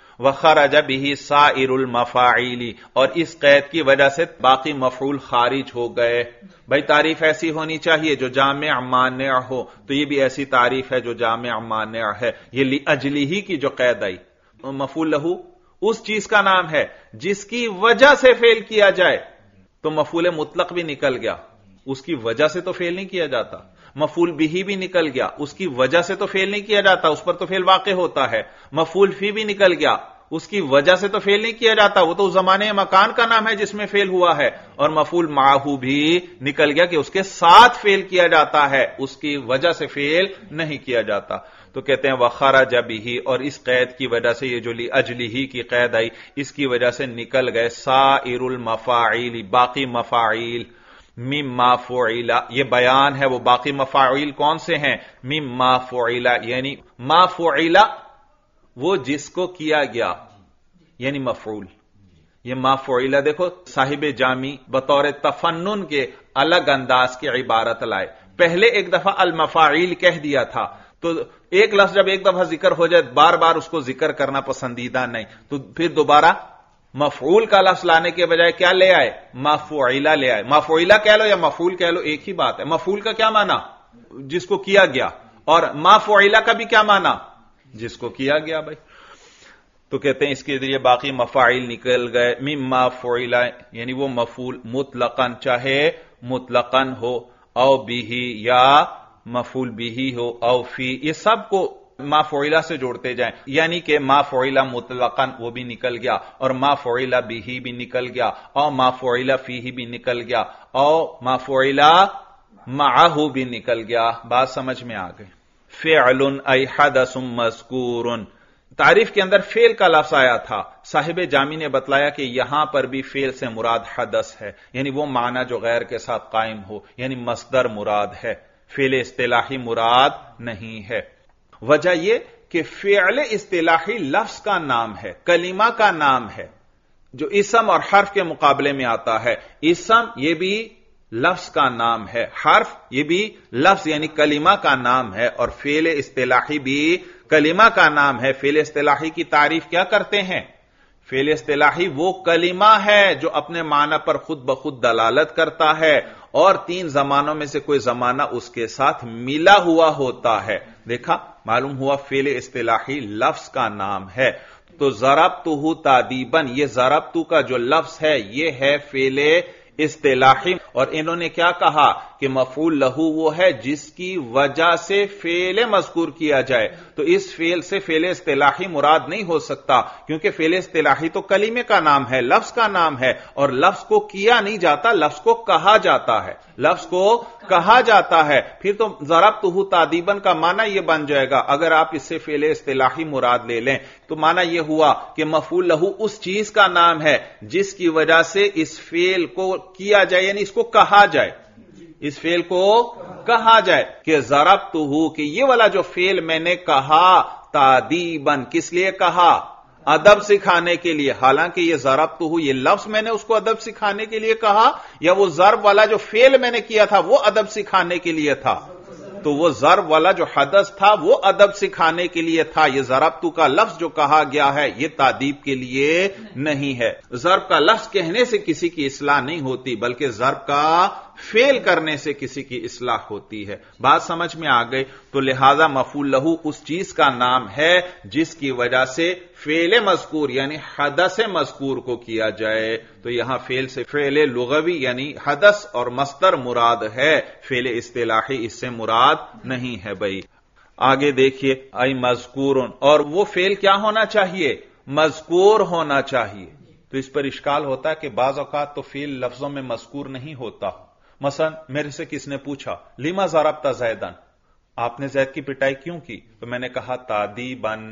وخرج به سائر المفاعیل، اور اس قید کی وجہ سے باقی مفعول خارج ہو گئے۔ بھائی تعریف ایسی ہونی چاہیے جو جامع مانع ہو، تو یہ بھی ایسی تعریف ہے جو جامع مانع ہے۔ یہ لاجلہ کی جو قید آئی، مفعول لہو اس چیز کا نام ہے جس کی وجہ سے فعل کیا جائے، تو مفعول مطلق بھی نکل گیا، اس کی وجہ سے تو فعل نہیں کیا جاتا۔ مفعول بھی نکل گیا، اس کی وجہ سے تو فعل نہیں کیا جاتا، اس پر تو فعل واقع ہوتا ہے۔ مفعول فی بھی نکل گیا، اس کی وجہ سے تو فعل نہیں کیا جاتا، وہ تو زمانے مکان کا نام ہے جس میں فعل ہوا ہے۔ اور مفعول معہ بھی نکل گیا کہ اس کے ساتھ فعل کیا جاتا ہے، اس کی وجہ سے فعل نہیں کیا جاتا۔ تو کہتے ہیں وخرج به، اور اس قید کی وجہ سے، یہ جو لاجلہ کی قید آئی، اس کی وجہ سے نکل گئے سائر المفاعیل، باقی مفاعیل۔ مما فعل، یہ بیان ہے وہ باقی مفاعیل کون سے ہیں؟ مما فعل، یعنی ما فعل وہ جس کو کیا گیا، یعنی مفعول۔ یہ ما فعل دیکھو صاحب جامی بطور تفنن کے الگ انداز کی عبارت لائے۔ پہلے ایک دفعہ المفاعیل کہہ دیا تھا، تو ایک لفظ جب ایک دفعہ ذکر ہو جائے بار بار اس کو ذکر کرنا پسندیدہ نہیں، تو پھر دوبارہ مفعول کا لفظ لانے کے بجائے کیا لے آئے؟ مفعولا لے آئے۔ مفعولا کہہ لو یا مفعول کہہ لو ایک ہی بات ہے۔ مفعول کا کیا معنی؟ جس کو کیا گیا، اور مفعولا کا بھی کیا معنی؟ جس کو کیا گیا بھائی۔ تو کہتے ہیں اس کے ذریعے باقی مفاعیل نکل گئے۔ مما فعل، یعنی وہ مفعول مطلقاً، چاہے مطلقاً ہو، او بھی، یا مفعول بھی ہو، او فی، یہ سب کو ما فعل سے جوڑتے جائیں، یعنی کہ ما فعل مطلقاً وہ بھی نکل گیا، اور ما فعل به بھی نکل گیا، اور ما فعل فیہ بھی نکل گیا، اور ما فعل معہ بھی نکل گیا۔ بات سمجھ میں آ گئی۔ فعل ای حدث مذکور، تعریف کے اندر فعل کا لفظ آیا تھا، صاحب جامی نے بتلایا کہ یہاں پر بھی فعل سے مراد حدث ہے، یعنی وہ معنی جو غیر کے ساتھ قائم ہو، یعنی مصدر مراد ہے، فعل اصطلاحی مراد نہیں ہے۔ وجہ یہ کہ فعل اصطلاحی لفظ کا نام ہے، کلمہ کا نام ہے، جو اسم اور حرف کے مقابلے میں آتا ہے۔ اسم یہ بھی لفظ کا نام ہے. حرف یہ بھی لفظ یعنی کلمہ کا نام ہے, اور فعل اصطلاحی بھی کلمہ کا نام ہے. فعل اصطلاحی کی تعریف کیا کرتے ہیں؟ فعل اصطلاحی وہ کلمہ ہے جو اپنے معنی پر خود بخود دلالت کرتا ہے اور 3 زمانوں میں سے کوئی زمانہ اس کے ساتھ ملا ہوا ہوتا ہے. دیکھا, معلوم ہوا فعل اصطلاحی لفظ کا نام ہے. تو ضربتہ تادیباً, یہ ضربتہ کا جو لفظ ہے یہ ہے فعل اصطلاحی. اور انہوں نے کیا کہا کہ مفعول لہو وہ ہے جس کی وجہ سے فعل مذکور کیا جائے. تو اس فعل سے فعل اصطلاحی مراد نہیں ہو سکتا, کیونکہ فعل اصطلاحی تو کلمے کا نام ہے, لفظ کا نام ہے, اور لفظ کو کیا نہیں جاتا, لفظ کو کہا جاتا ہے, لفظ کو کہا جاتا ہے. پھر تو ضربتہ تادیباً کا معنی یہ بن جائے گا, اگر آپ اس سے فعل اصطلاحی مراد لے لیں تو معنی یہ ہوا کہ مفعول لہو اس چیز کا نام ہے جس کی وجہ سے اس فعل کو کیا جائے, یعنی اس کو کہا جائے, اس فعل کو کہا جائے. کہ ضربتہ, کہ یہ والا جو فعل میں نے کہا تادیباً, کس لیے کہا؟ ادب سکھانے کے لیے. حالانکہ یہ ضربتہ یہ لفظ میں نے اس کو ادب سکھانے کے لیے کہا, یا وہ ضرب والا جو فعل میں نے کیا تھا وہ ادب سکھانے کے لیے تھا؟ تو وہ ضرب والا جو حدث تھا وہ ادب سکھانے کے لیے تھا. یہ ضربتہ کا لفظ جو کہا گیا ہے یہ تادیب کے لیے نہیں ہے. ضرب کا لفظ کہنے سے کسی کی اصلاح نہیں ہوتی, بلکہ ضرب کا فعل کرنے سے کسی کی اصلاح ہوتی ہے. بات سمجھ میں آ گئی؟ تو لہذا مفعول لہو اس چیز کا نام ہے جس کی وجہ سے فعل مذکور یعنی حدث مذکور کو کیا جائے. تو یہاں فعل سے فعل لغوی یعنی حدث اور مصدر مراد ہے, فعل اصطلاحی اس سے مراد نہیں ہے. بھائی آگے دیکھیے, ای مذکورن, اور وہ فعل کیا ہونا چاہیے؟ مذکور ہونا چاہیے. تو اس پر اشکال ہوتا ہے کہ بعض اوقات تو فعل لفظوں میں مذکور نہیں ہوتا. مثلا میرے سے کس نے پوچھا لما ضربت زیدن, آپ نے زید کی پٹائی کیوں کی؟ تو میں نے کہا تادیباً,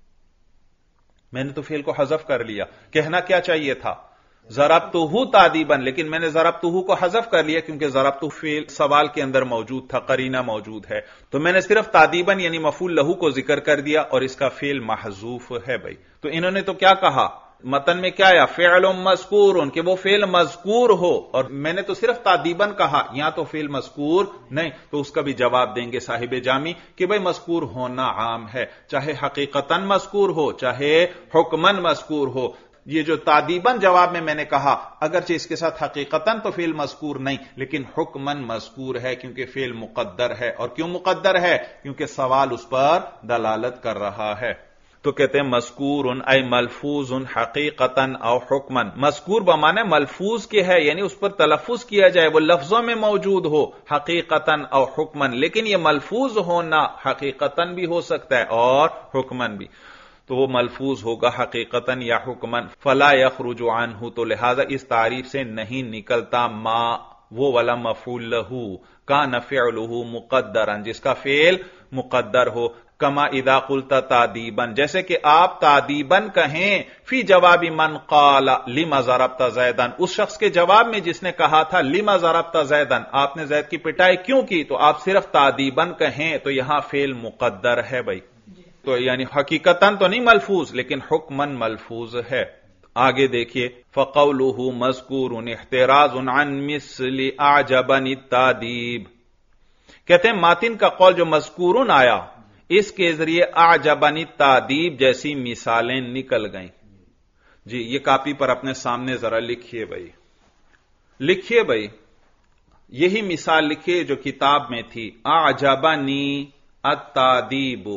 میں نے تو فعل کو حذف کر لیا. کہنا کیا چاہیے تھا؟ ضربتہ تادیباً, لیکن میں نے ضربتہ کو حذف کر لیا کیونکہ ضربتہ فعل سوال کے اندر موجود تھا, قرینہ موجود ہے. تو میں نے صرف تادیباً یعنی مفعول لہو کو ذکر کر دیا اور اس کا فعل محذوف ہے. بھائی تو انہوں نے تو کیا کہا متن میں؟ کیا یا فعل مذکور, کہ وہ فعل مذکور ہو, اور میں نے تو صرف تادیباً کہا, یہاں تو فعل مذکور نہیں. تو اس کا بھی جواب دیں گے صاحب جامی کہ بھائی مذکور ہونا عام ہے, چاہے حقیقتاً مذکور ہو چاہے حکماً مذکور ہو. یہ جو تادیباً جواب میں نے کہا, اگرچہ اس کے ساتھ حقیقتاً تو فعل مذکور نہیں لیکن حکماً مذکور ہے, کیونکہ فعل مقدر ہے. اور کیوں مقدر ہے؟ کیونکہ سوال اس پر دلالت کر رہا ہے. تو کہتے ہیں مذکور ای ملفوظ حقیقتاً او حکماً. مذکور بمانے ملفوظ کے ہے, یعنی اس پر تلفظ کیا جائے, وہ لفظوں میں موجود ہو, حقیقتاً او حکماً. لیکن یہ ملفوظ ہونا حقیقتاً بھی ہو سکتا ہے اور حکماً بھی. تو وہ ملفوظ ہوگا حقیقتاً یا حکماً. فلا یخرج عنہ, تو لہذا اس تعریف سے نہیں نکلتا ما وہ والا مفعول لہو کان فعلہ مقدراً, جس کا فعل مقدر ہو. کما اذا قلت تادیباً, جیسے کہ آپ تادیباً کہیں فی جواب من قال لما ضربت زیدن, اس شخص کے جواب میں جس نے کہا تھا لما ضربت زیدن, آپ نے زید کی پٹائی کیوں کی؟ تو آپ صرف تادیباً کہیں تو یہاں فعل مقدر ہے. بھائی تو یعنی حقیقتاً تو نہیں ملفوظ لیکن حکماً ملفوظ ہے. آگے دیکھیے فقولہ مذکور احتراز عن مثل اعجبنی التادیب. کہتے ہیں ماتن کا قول جو مذکورن آیا اس کے ذریعے اعجبنی التادیب جیسی مثالیں نکل گئیں. جی یہ کاپی پر اپنے سامنے ذرا لکھیے بھائی, لکھیے بھائی, یہی مثال لکھیے جو کتاب میں تھی. اعجبنی التادیب,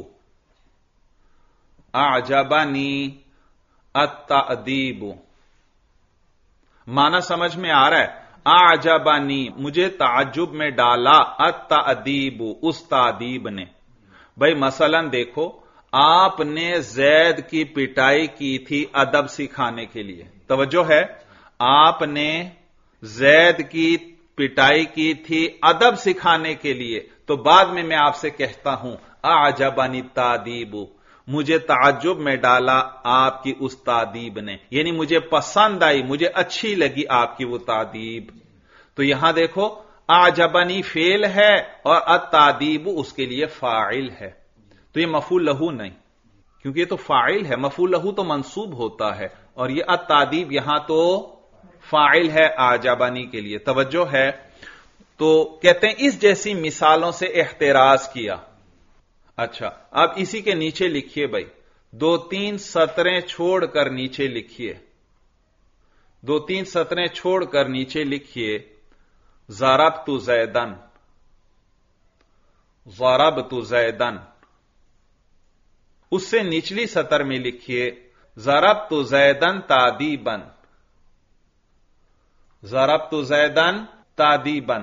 اعجبنی التادیب. معنی سمجھ میں آ رہا ہے؟ اعجبنی مجھے تعجب میں ڈالا, التادیب اس تادیب نے. بھائی مثلا دیکھو, آپ نے زید کی پٹائی کی تھی ادب سکھانے کے لیے, توجہ ہے, آپ نے زید کی پٹائی کی تھی ادب سکھانے کے لیے. تو بعد میں آپ سے کہتا ہوں اعجبنی التادیب, مجھے تعجب میں ڈالا آپ کی اس تادیب نے, یعنی مجھے پسند آئی, مجھے اچھی لگی آپ کی وہ تادیب. تو یہاں دیکھو اعجبنی فعل ہے اور التادیب اس کے لیے فاعل ہے. تو یہ مفعول لہو نہیں, کیونکہ یہ تو فاعل ہے, مفعول لہو تو منصوب ہوتا ہے, اور یہ التادیب یہاں تو فاعل ہے اعجبنی کے لیے. توجہ ہے. تو کہتے ہیں اس جیسی مثالوں سے احتراز کیا. اچھا اب اسی کے نیچے لکھیے بھائی, 2-3 سطریں چھوڑ کر نیچے لکھیے, 2-3 سطریں چھوڑ کر نیچے لکھیے ضربت زیدن, ضربت زیدن. اس سے نچلی سطر میں لکھیے ضربت زیدن تادیبن, ضربت زیدن تادیبن.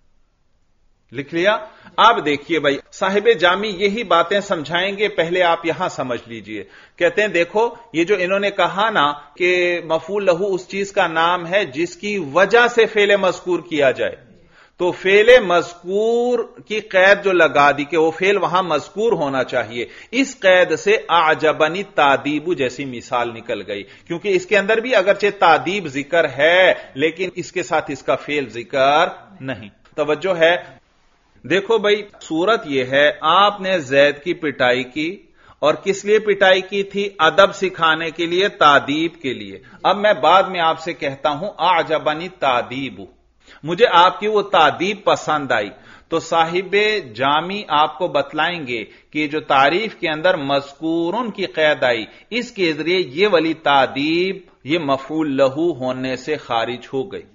لکھ لیا؟ اب دیکھیے بھائی صاحب جامی یہی باتیں سمجھائیں گے, پہلے آپ یہاں سمجھ لیجئے. کہتے ہیں دیکھو یہ جو انہوں نے کہا نا کہ مفعول لہو اس چیز کا نام ہے جس کی وجہ سے فعل مذکور کیا جائے, تو فعل مذکور کی قید جو لگا دی کہ وہ فعل وہاں مذکور ہونا چاہیے, اس قید سے اعجبنی تادیب جیسی مثال نکل گئی, کیونکہ اس کے اندر بھی اگرچہ تادیب ذکر ہے لیکن اس کے ساتھ اس کا فعل ذکر نہیں. توجہ ہے؟ دیکھو بھائی صورت یہ ہے, آپ نے زید کی پٹائی کی, اور کس لیے پٹائی کی تھی؟ ادب سکھانے کے لیے, تادیب کے لیے. اب میں بعد میں آپ سے کہتا ہوں اعجبنی تادیب, مجھے آپ کی وہ تادیب پسند آئی, تو صاحب جامی آپ کو بتلائیں گے کہ جو تعریف کے اندر مذکورن کی قید آئی, اس کے ذریعے یہ والی تادیب یہ مفعول لہو ہونے سے خارج ہو گئی.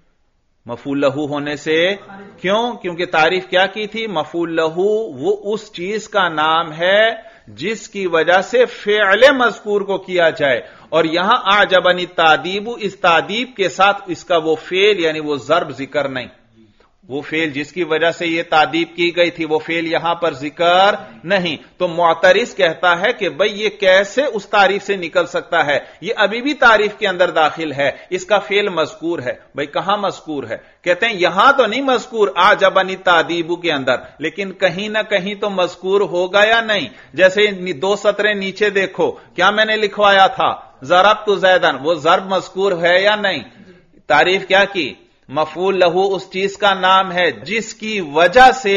مفعول لہو ہونے سے کیوں؟ کیونکہ تعریف کیا کی تھی؟ مفعول لہو وہ اس چیز کا نام ہے جس کی وجہ سے فعل مذکور کو کیا جائے, اور یہاں اعجبنی تادیب, اس تادیب کے ساتھ اس کا وہ فعل یعنی وہ ضرب ذکر نہیں. وہ فعل جس کی وجہ سے یہ تادیب کی گئی تھی وہ فعل یہاں پر ذکر نہیں. تو معترض کہتا ہے کہ بھئی یہ کیسے اس تعریف سے نکل سکتا ہے؟ یہ ابھی بھی تعریف کے اندر داخل ہے, اس کا فعل مذکور ہے. بھئی کہاں مذکور ہے؟ کہتے ہیں یہاں تو نہیں مذکور اعجبنی تادیب کے اندر, لیکن کہیں نہ کہیں تو مذکور ہوگا یا نہیں. جیسے 2 سطریں نیچے دیکھو, کیا میں نے لکھوایا تھا؟ ضربت زیدن, وہ ضرب مذکور ہے یا نہیں؟ تعریف کیا کی؟ مفعول لہو اس چیز کا نام ہے جس کی وجہ سے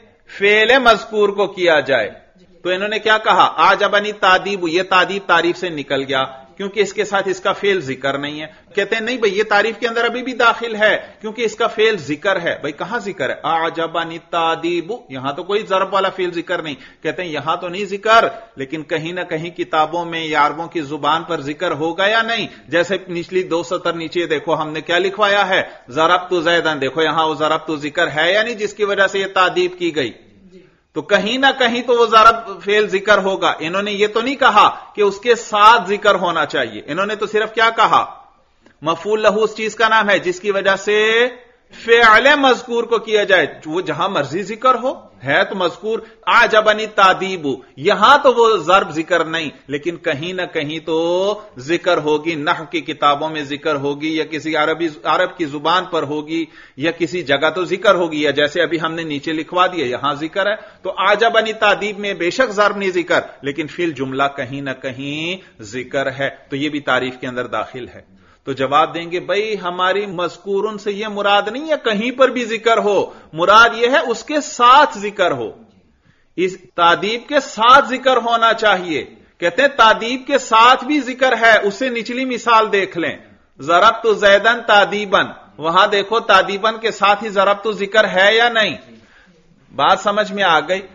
فعل مذکور کو کیا جائے. تو انہوں نے کیا کہا؟ اعجبنی تادیب, یہ تادیب تعریف سے نکل گیا کیونکہ اس کے ساتھ اس کا فعل ذکر نہیں ہے. کہتے ہیں نہیں بھئی یہ تعریف کے اندر ابھی بھی داخل ہے کیونکہ اس کا فعل ذکر ہے. بھئی کہاں ذکر ہے؟ اعجبنی تادیب, یہاں تو کوئی ضرب والا فعل ذکر نہیں. کہتے ہیں یہاں تو نہیں ذکر, لیکن کہیں نہ کہیں کتابوں میں یا عربوں کی زبان پر ذکر ہوگا یا نہیں. جیسے نچلی 2 سطر نیچے دیکھو ہم نے کیا لکھوایا ہے؟ ضربت زیدن. دیکھو یہاں وہ ضربت ذکر ہے یا نہیں جس کی وجہ سے یہ تادیب کی گئی؟ تو کہیں نہ کہیں تو وہ ضرب فعل ذکر ہوگا. انہوں نے یہ تو نہیں کہا کہ اس کے ساتھ ذکر ہونا چاہیے, انہوں نے تو صرف کیا کہا؟ مفعول لہو اس چیز کا نام ہے جس کی وجہ سے فعل مذکور کو کیا جائے, وہ جہاں مرضی ذکر ہو, ہے تو مذکور. اعجبنی تادیب, یہاں تو وہ ضرب ذکر نہیں لیکن کہیں نہ کہیں تو ذکر ہوگی, نحو کی کتابوں میں ذکر ہوگی یا کسی عرب کی زبان پر ہوگی یا کسی جگہ تو ذکر ہوگی, یا جیسے ابھی ہم نے نیچے لکھوا دیا یہاں ذکر ہے. تو اعجبنی تادیب میں بے شک ضرب نہیں ذکر, لیکن فی الجملہ کہیں نہ کہیں ذکر ہے, تو یہ بھی تعریف کے اندر داخل ہے. تو جواب دیں گے بھئی ہماری مذکورن سے یہ مراد نہیں ہے کہیں پر بھی ذکر ہو, مراد یہ ہے اس کے ساتھ ذکر ہو, اس تادیب کے ساتھ ذکر ہونا چاہیے. کہتے ہیں تادیب کے ساتھ بھی ذکر ہے, اس سے نچلی مثال دیکھ لیں, ضربت زیدن تادیبن, وہاں دیکھو تادیبن کے ساتھ ہی ضربت ذکر ہے یا نہیں؟ بات سمجھ میں آ گئی؟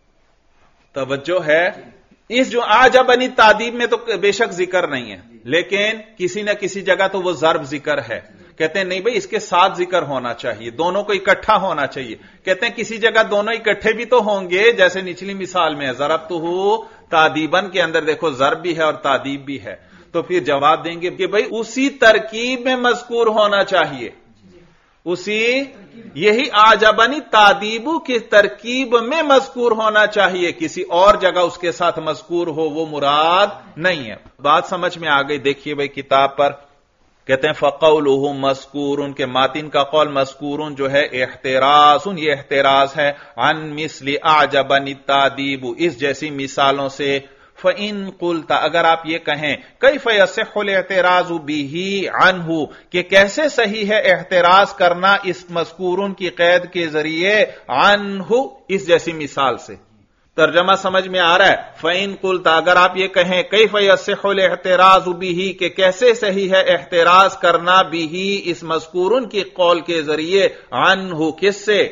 توجہ ہے؟ اس جو اعجبنی تادیب میں تو بے شک ذکر نہیں ہے, لیکن کسی نہ کسی جگہ تو وہ ضرب ذکر ہے. کہتے ہیں نہیں بھئی اس کے ساتھ ذکر ہونا چاہیے, دونوں کو اکٹھا ہونا چاہیے. کہتے ہیں کسی جگہ دونوں اکٹھے بھی تو ہوں گے, جیسے نچلی مثال میں ضربتہ تادیبن کے اندر دیکھو ضرب بھی ہے اور تادیب بھی ہے. تو پھر جواب دیں گے کہ بھئی اسی ترکیب میں مذکور ہونا چاہیے, اسی یہی اعجبنی تادیب کی ترکیب میں مذکور ہونا چاہیے, کسی اور جگہ اس کے ساتھ مذکور ہو وہ مراد نہیں ہے. بات سمجھ میں آ گئی؟ دیکھیے بھئی کتاب پر کہتے ہیں فقولہ مذکور, کے ماتن کا قول مذکور جو ہے احتراز, یہ احتراز ہے عن مثل اعجبنی تادیب, اس جیسی مثالوں سے. فَإِن قُلْتَ, اگر آپ یہ کہیں کیف یصح الاعتراض بہ عنہ, کہ کیسے صحیح ہے احتراز کرنا اس مذکورن کی قید کے ذریعے عنہ, اس جیسی مثال سے. ترجمہ سمجھ میں آ رہا ہے؟ فَإِن قُلْتَ اگر آپ یہ کہیں کیف یصح الاحتراز بہ کہ کیسے صحیح ہے احتراز کرنا بہ اس مذکورن کی قول کے ذریعے عنہ کس سے؟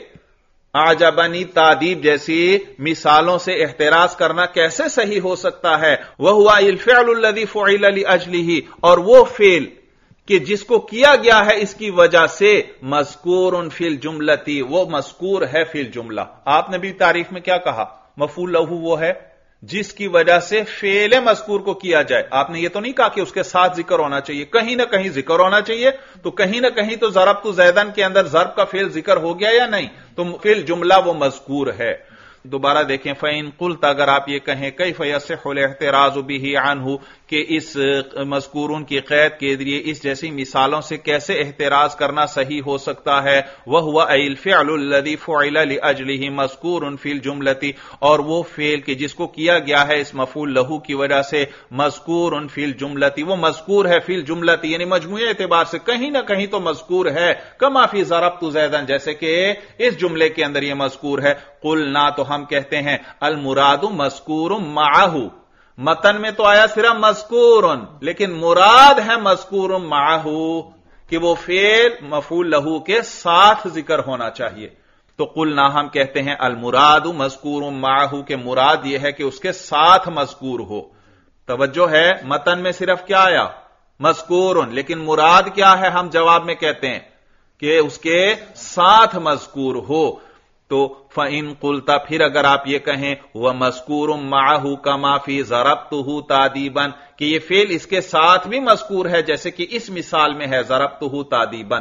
اعجبنی تعدیب جیسی مثالوں سے احتراز کرنا کیسے صحیح ہو سکتا ہے؟ وَهُوَ الْفِعْلُ الَّذِي فُعِلَ لِأَجْلِهِ اور وہ فعل کہ جس کو کیا گیا ہے اس کی وجہ سے مذکور فی الجملتی وہ مذکور ہے فی الجملہ. آپ نے بھی تعریف میں کیا کہا؟ مفعول لہ وہ ہے جس کی وجہ سے فعل مذکور کو کیا جائے. آپ نے یہ تو نہیں کہا کہ اس کے ساتھ ذکر ہونا چاہیے، کہیں نہ کہیں ذکر ہونا چاہیے. تو کہیں نہ کہیں تو ضربت زیدن کے اندر ضرب کا فعل ذکر ہو گیا یا نہیں؟ تو فی الجملہ وہ مذکور ہے. دوبارہ دیکھیں فَإِن قُلْتَ اگر آپ یہ کہیں کیف یصح الاحتراز بہ عنہ کہ اس مذکورون کی قید کے ذریعے اس جیسی مثالوں سے کیسے احتراز کرنا صحیح ہو سکتا ہے؟ وَهُوَ أَيْ الْفِعْلُ الَّذِي فُعِلَ لِأَجْلِهِ مَذْكُورٌ فِي الْجُمْلَةِ اور وہ فعل کہ جس کو کیا گیا ہے اس مفعول لہو کی وجہ سے مذکور فی الجملۃ وہ مذکور ہے فی الجملۃ یعنی مجموعی اعتبار سے کہیں نہ کہیں تو مذکور ہے. کما فی ضربت زیدن جیسے کہ اس جملے کے اندر یہ مذکور ہے. قلنا تو ہم کہتے ہیں المراد مذکور معہ متن میں تو آیا صرف مذکور لیکن مراد ہے مذکور معہ کہ وہ فعل مفعول لہو کے ساتھ ذکر ہونا چاہیے. تو قلنا ہم کہتے ہیں المراد مذکور معہ کہ مراد یہ ہے کہ اس کے ساتھ مذکور ہو. توجہ ہے متن میں صرف کیا آیا؟ مذکور لیکن مراد کیا ہے؟ ہم جواب میں کہتے ہیں کہ اس کے ساتھ مذکور ہو. تو فَإِن قُلْتَ پھر اگر آپ یہ کہیں وہ مذکور معہ کما فی ضربتہ تادیبا کہ یہ فعل اس کے ساتھ بھی مذکور ہے جیسے کہ اس مثال میں ہے ضربتہ تادیبا.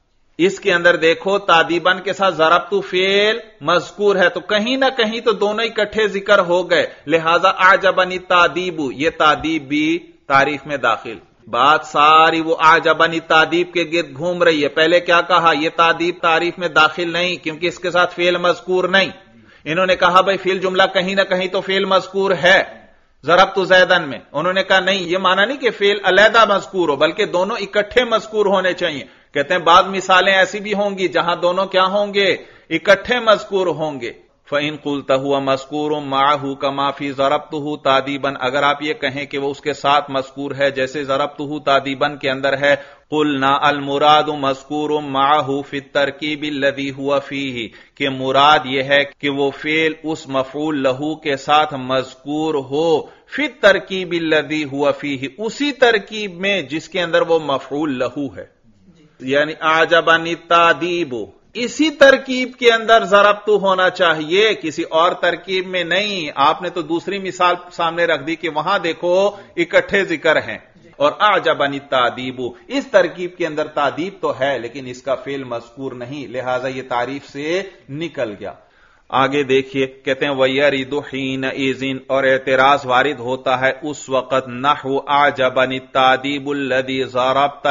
اس کے اندر دیکھو تادیبا کے ساتھ ضربتہ فعل مذکور ہے تو کہیں نہ کہیں تو دونوں اکٹھے ذکر ہو گئے. لہذا اعجبنی تادیب یہ تادیب بھی تعریف میں داخل. بات ساری وہ اعجبنی تادیب کے گرد گھوم رہی ہے. پہلے کیا کہا؟ یہ تادیب تعریف میں داخل نہیں کیونکہ اس کے ساتھ فعل مذکور نہیں. انہوں نے کہا بھائی فعل جملہ کہیں نہ کہیں تو فعل مذکور ہے ضربت زیدن میں. انہوں نے کہا نہیں یہ مانا نہیں کہ فعل علیحدہ مذکور ہو بلکہ دونوں اکٹھے مذکور ہونے چاہیے. کہتے ہیں بعض مثالیں ایسی بھی ہوں گی جہاں دونوں کیا ہوں گے؟ اکٹھے مذکور ہوں گے. فَإِن قُلْتَ هُوَ مَذْكُورٌ مَعَهُ كَمَا فِي ضَرَبْتُهُ تَادِيبًا اگر آپ یہ کہیں کہ وہ اس کے ساتھ مذکور ہے جیسے ضربتہ تادیباً کے اندر ہے. قُلْنَا الْمُرَادُ مَذْكُورٌ مَعَهُ فِي التَّرْكِيبِ الَّذِي هُوَ فِيهِ کہ مراد یہ ہے کہ وہ فعل اس مفعول لہو کے ساتھ مذکور ہو فی الترکیب الذی هو فیہ اسی ترکیب میں جس کے اندر وہ مفعول لہو ہے. یعنی اعجبنی تادیب اسی ترکیب کے اندر ضربت ہونا چاہیے کسی اور ترکیب میں نہیں. آپ نے تو دوسری مثال سامنے رکھ دی کہ وہاں دیکھو اکٹھے ذکر ہیں. اور اعجبنی تادیب اس ترکیب کے اندر تادیب تو ہے لیکن اس کا فعل مذکور نہیں لہذا یہ تعریف سے نکل گیا. آگے دیکھیے کہتے ہیں وَيَرِدُ حِينَئِذٍ اور اعتراض وارد ہوتا ہے اس وقت نحو اعجبنی التادیب الذی ضربت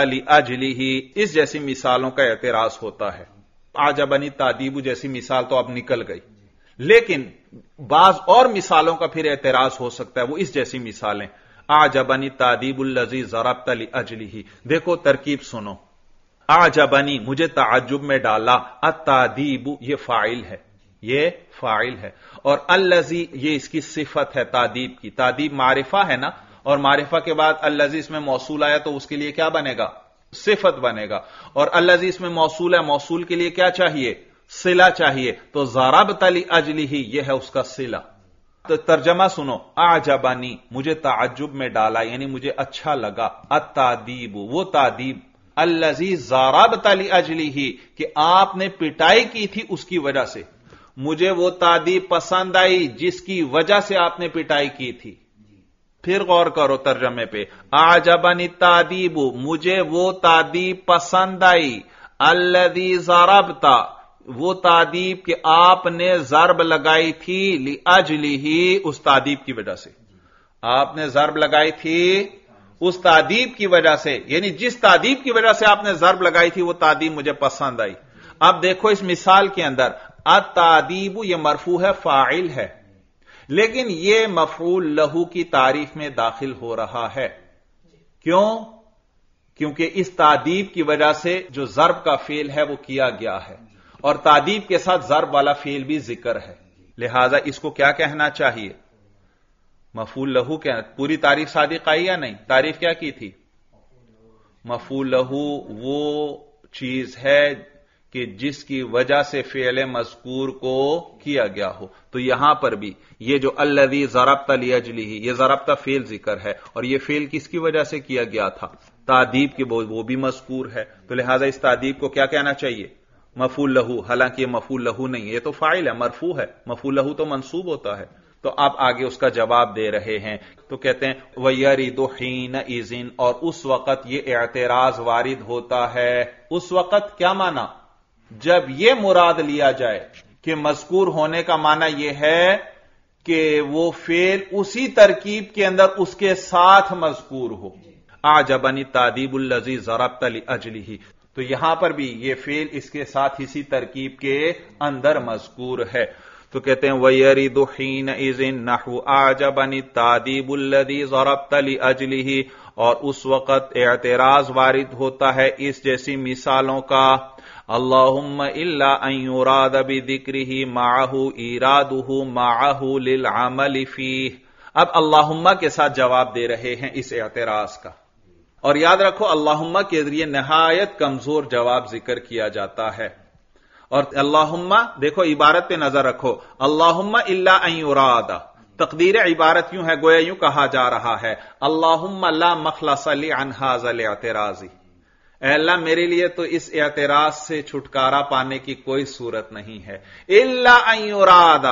لأجلہ اس جیسی مثالوں کا اعتراض ہوتا ہے. اعجبنی تادیب جیسی مثال تو اب نکل گئی لیکن بعض اور مثالوں کا پھر اعتراض ہو سکتا ہے وہ اس جیسی مثالیں. اعجبنی تادیب الذی ضربت لأجلہ دیکھو ترکیب سنو. اعجبنی مجھے تعجب میں ڈالا. التادیب یہ فاعل ہے اور الذی یہ اس کی صفت ہے تادیب کی. تادیب معرفہ ہے نا اور معرفہ کے بعد الذی اس میں موصول آیا تو اس کے لیے کیا بنے گا؟ صفت بنے گا. اور الذی اس میں موصول ہے موصول کے لیے کیا چاہیے؟ صلہ چاہیے. تو ضربت لأجلہ یہ ہے اس کا صلہ. تو ترجمہ سنو. اعجبنی مجھے تعجب میں ڈالا یعنی مجھے اچھا لگا. التادیب وہ تادیب الذی ضربت لأجلہ کہ آپ نے پٹائی کی تھی اس کی وجہ سے. مجھے وہ تادیب پسند آئی جس کی وجہ سے آپ نے پٹائی کی تھی. پھر غور کرو ترجمے پہ. اعجبنی التادیب مجھے وہ تادیب پسند آئی. الذی ضربت وہ تادیب کہ آپ نے ضرب لگائی تھی لأجلہ اس تادیب کی وجہ سے. آپ نے ضرب لگائی تھی اس تادیب کی وجہ سے یعنی جس تادیب کی وجہ سے آپ نے ضرب لگائی تھی وہ تادیب مجھے پسند آئی. اب دیکھو اس مثال کے اندر التادیب یہ مرفوع ہے فاعل ہے لیکن یہ مفعول لہو کی تعریف میں داخل ہو رہا ہے. کیوں؟ کیونکہ اس تادیب کی وجہ سے جو ضرب کا فعل ہے وہ کیا گیا ہے اور تادیب کے ساتھ ضرب والا فعل بھی ذکر ہے لہذا اس کو کیا کہنا چاہیے؟ مفعول لہو کہنا. پوری تعریف صادق آئی یا نہیں؟ تعریف کیا کی تھی؟ مفعول لہو وہ چیز ہے کہ جس کی وجہ سے فعل مذکور کو کیا گیا ہو. تو یہاں پر بھی یہ جو الذی ضربت لاجلہ، یہ ضربت فعل ذکر ہے، اور یہ فعل کس کی وجہ سے کیا گیا تھا؟ تعدیب کے، وہ بھی مذکور ہے. تو لہذا اس تعدیب کو کیا کہنا چاہیے؟ مفعول لہو. حالانکہ یہ مفعول لہو نہیں، یہ تو فاعل ہے، مرفوع ہے. مفعول لہو تو منصوب ہوتا ہے. تو آپ آگے اس کا جواب دے رہے ہیں. تو کہتے ہیں وَيَرِدُ حِينَئِذٍ، اور اس وقت یہ اعتراض وارد ہوتا ہے. اس وقت کیا معنی؟ جب یہ مراد لیا جائے کہ مذکور ہونے کا معنی یہ ہے کہ وہ فعل اسی ترکیب کے اندر اس کے ساتھ مذکور ہو. اعجبنی التعذیب الذی ضربت لاجلہ، تو یہاں پر بھی یہ فعل اس کے ساتھ اسی ترکیب کے اندر مذکور ہے. تو کہتے ہیں وَيَرِدُ حِينَئِذٍ نَحْوُ أَعْجَبَنِ التَّعْذِيبُ الَّذِي ضَرَبْتَ لِأَجْلِهِ، اور اس وقت اعتراض وارد ہوتا ہے اس جیسی مثالوں کا. اللہم الا ان یراد بذکرہ معہ ایرادہ معہ للعمل فیہ. اب اللہم کے ساتھ جواب دے رہے ہیں اس اعتراض کا. اور یاد رکھو اللہم کے ذریعے نہایت کمزور جواب ذکر کیا جاتا ہے. اور اللہم دیکھو عبارت پہ نظر رکھو، اللہم الا ان یراد، تقدیر عبارت یوں ہے، گویا یوں کہا جا رہا ہے اللہم لا مخلص لی عن ھذا الاعتراض، اے اللہ میرے لیے تو اس اعتراض سے چھٹکارا پانے کی کوئی صورت نہیں ہے. الا ان یراد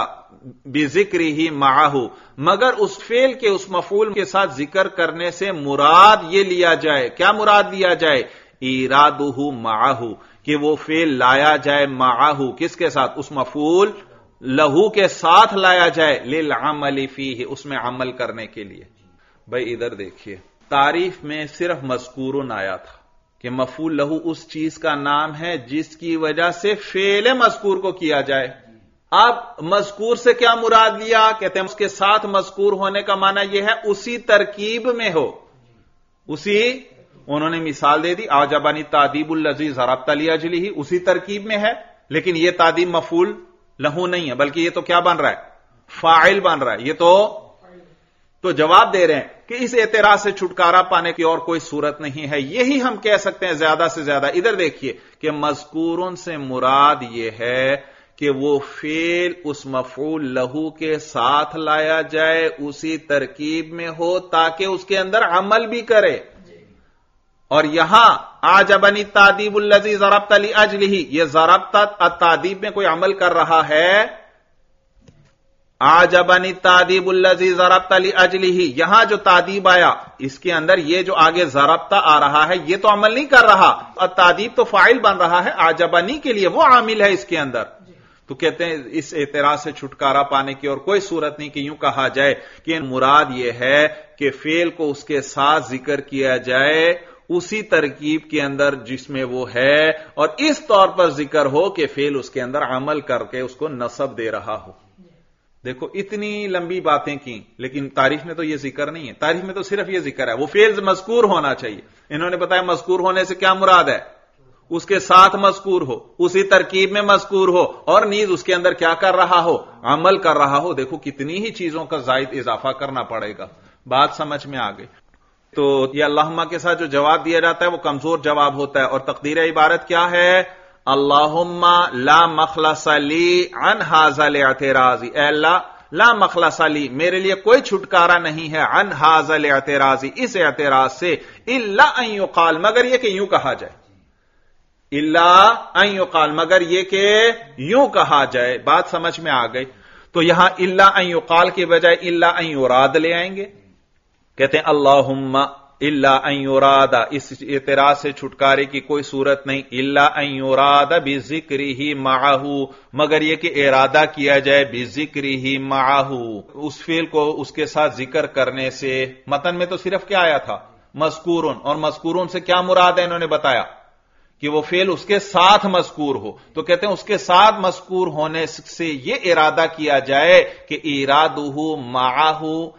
بذکرہ معہ، مگر اس فعل کے اس مفعول کے ساتھ ذکر کرنے سے مراد یہ لیا جائے. کیا مراد لیا جائے؟ ایرادہ معہ، کہ وہ فعل لایا جائے معہ، کس کے ساتھ؟ اس مفعول لہو کے ساتھ لایا جائے، للعمل فیہ، اس میں عمل کرنے کے لیے. بھائی ادھر دیکھیے، تعریف میں صرف مذکورن آیا تھا کہ مفعول لہو اس چیز کا نام ہے جس کی وجہ سے فعل مذکور کو کیا جائے. اب مذکور سے کیا مراد لیا؟ کہتے ہیں اس کے ساتھ مذکور ہونے کا معنی یہ ہے اسی ترکیب میں ہو. اسی، انہوں نے مثال دے دی اعجبنی التعذیب الذی ضربت لاجلہ، اسی ترکیب میں ہے. لیکن یہ تعذیب مفعول لہو نہیں ہے، بلکہ یہ تو کیا بن رہا ہے؟ فاعل بن رہا ہے. یہ تو جواب دے رہے ہیں کہ اس اعتراض سے چھٹکارا پانے کی اور کوئی صورت نہیں ہے. یہی ہم کہہ سکتے ہیں زیادہ سے زیادہ. ادھر دیکھیے کہ مذکورن سے مراد یہ ہے کہ وہ فعل اس مفعول لہو کے ساتھ لایا جائے، اسی ترکیب میں ہو تاکہ اس کے اندر عمل بھی کرے. اور یہاں اعجبنی التعذیب الذی ضربت لاجلہ، یہ ضربت التعذیب میں کوئی عمل کر رہا ہے؟ اعجبنی التعذیب الذی ضربت لاجلہ، یہاں جو تعذیب آیا اس کے اندر یہ جو آگے ضربت آ رہا ہے یہ تو عمل نہیں کر رہا. التعذیب تو فاعل بن رہا ہے، اعجبنی کے لیے وہ عامل ہے اس کے اندر. تو کہتے ہیں اس اعتراض سے چھٹکارا پانے کی اور کوئی صورت نہیں کہ یوں کہا جائے کہ مراد یہ ہے کہ فعل کو اس کے ساتھ ذکر کیا جائے اسی ترکیب کے اندر جس میں وہ ہے، اور اس طور پر ذکر ہو کہ فعل اس کے اندر عمل کر کے اس کو نصب دے رہا ہو. دیکھو اتنی لمبی باتیں کی، لیکن تعریف میں تو یہ ذکر نہیں ہے. تعریف میں تو صرف یہ ذکر ہے وہ فعل مذکور ہونا چاہیے. انہوں نے بتایا مذکور ہونے سے کیا مراد ہے؟ اس کے ساتھ مذکور ہو، اسی ترکیب میں مذکور ہو، اور نیز اس کے اندر کیا کر رہا ہو؟ عمل کر رہا ہو. دیکھو کتنی ہی چیزوں کا زائد اضافہ کرنا پڑے گا. بات سمجھ میں آ گئی. تو یہ اللہم کے ساتھ جو جواب دیا جاتا ہے وہ کمزور جواب ہوتا ہے. اور تقدیر عبارت کیا ہے؟ اللہم لا مخلص لی عن ھذا الاعتراض، اے اللہ لا مخلص لی، میرے لیے کوئی چھٹکارا نہیں ہے، عن ھذا الاعتراض، اس اعتراض سے، الا ان یقال، مگر یہ کہ یوں کہا جائے. الا ان یقال، مگر یہ کہ یوں کہا جائے. بات سمجھ میں آ گئی. تو یہاں الا ان یقال کی بجائے الا ان یراد لے آئیں گے. کہتے ہیں اللہم الا ان یراد، اس اعتراض سے چھٹکارے کی کوئی صورت نہیں. الا ان یراد بذکرہ معہ، مگر یہ کہ ارادہ کیا جائے بذکرہ معہ، اس فعل کو اس کے ساتھ ذکر کرنے سے. متن میں تو صرف کیا آیا تھا؟ مذکورن. اور مذکورن سے کیا مراد ہے؟ انہوں نے بتایا کہ وہ فعل اس کے ساتھ مذکور ہو. تو کہتے ہیں اس کے ساتھ مذکور ہونے سے یہ ارادہ کیا جائے کہ ارادہ معہ،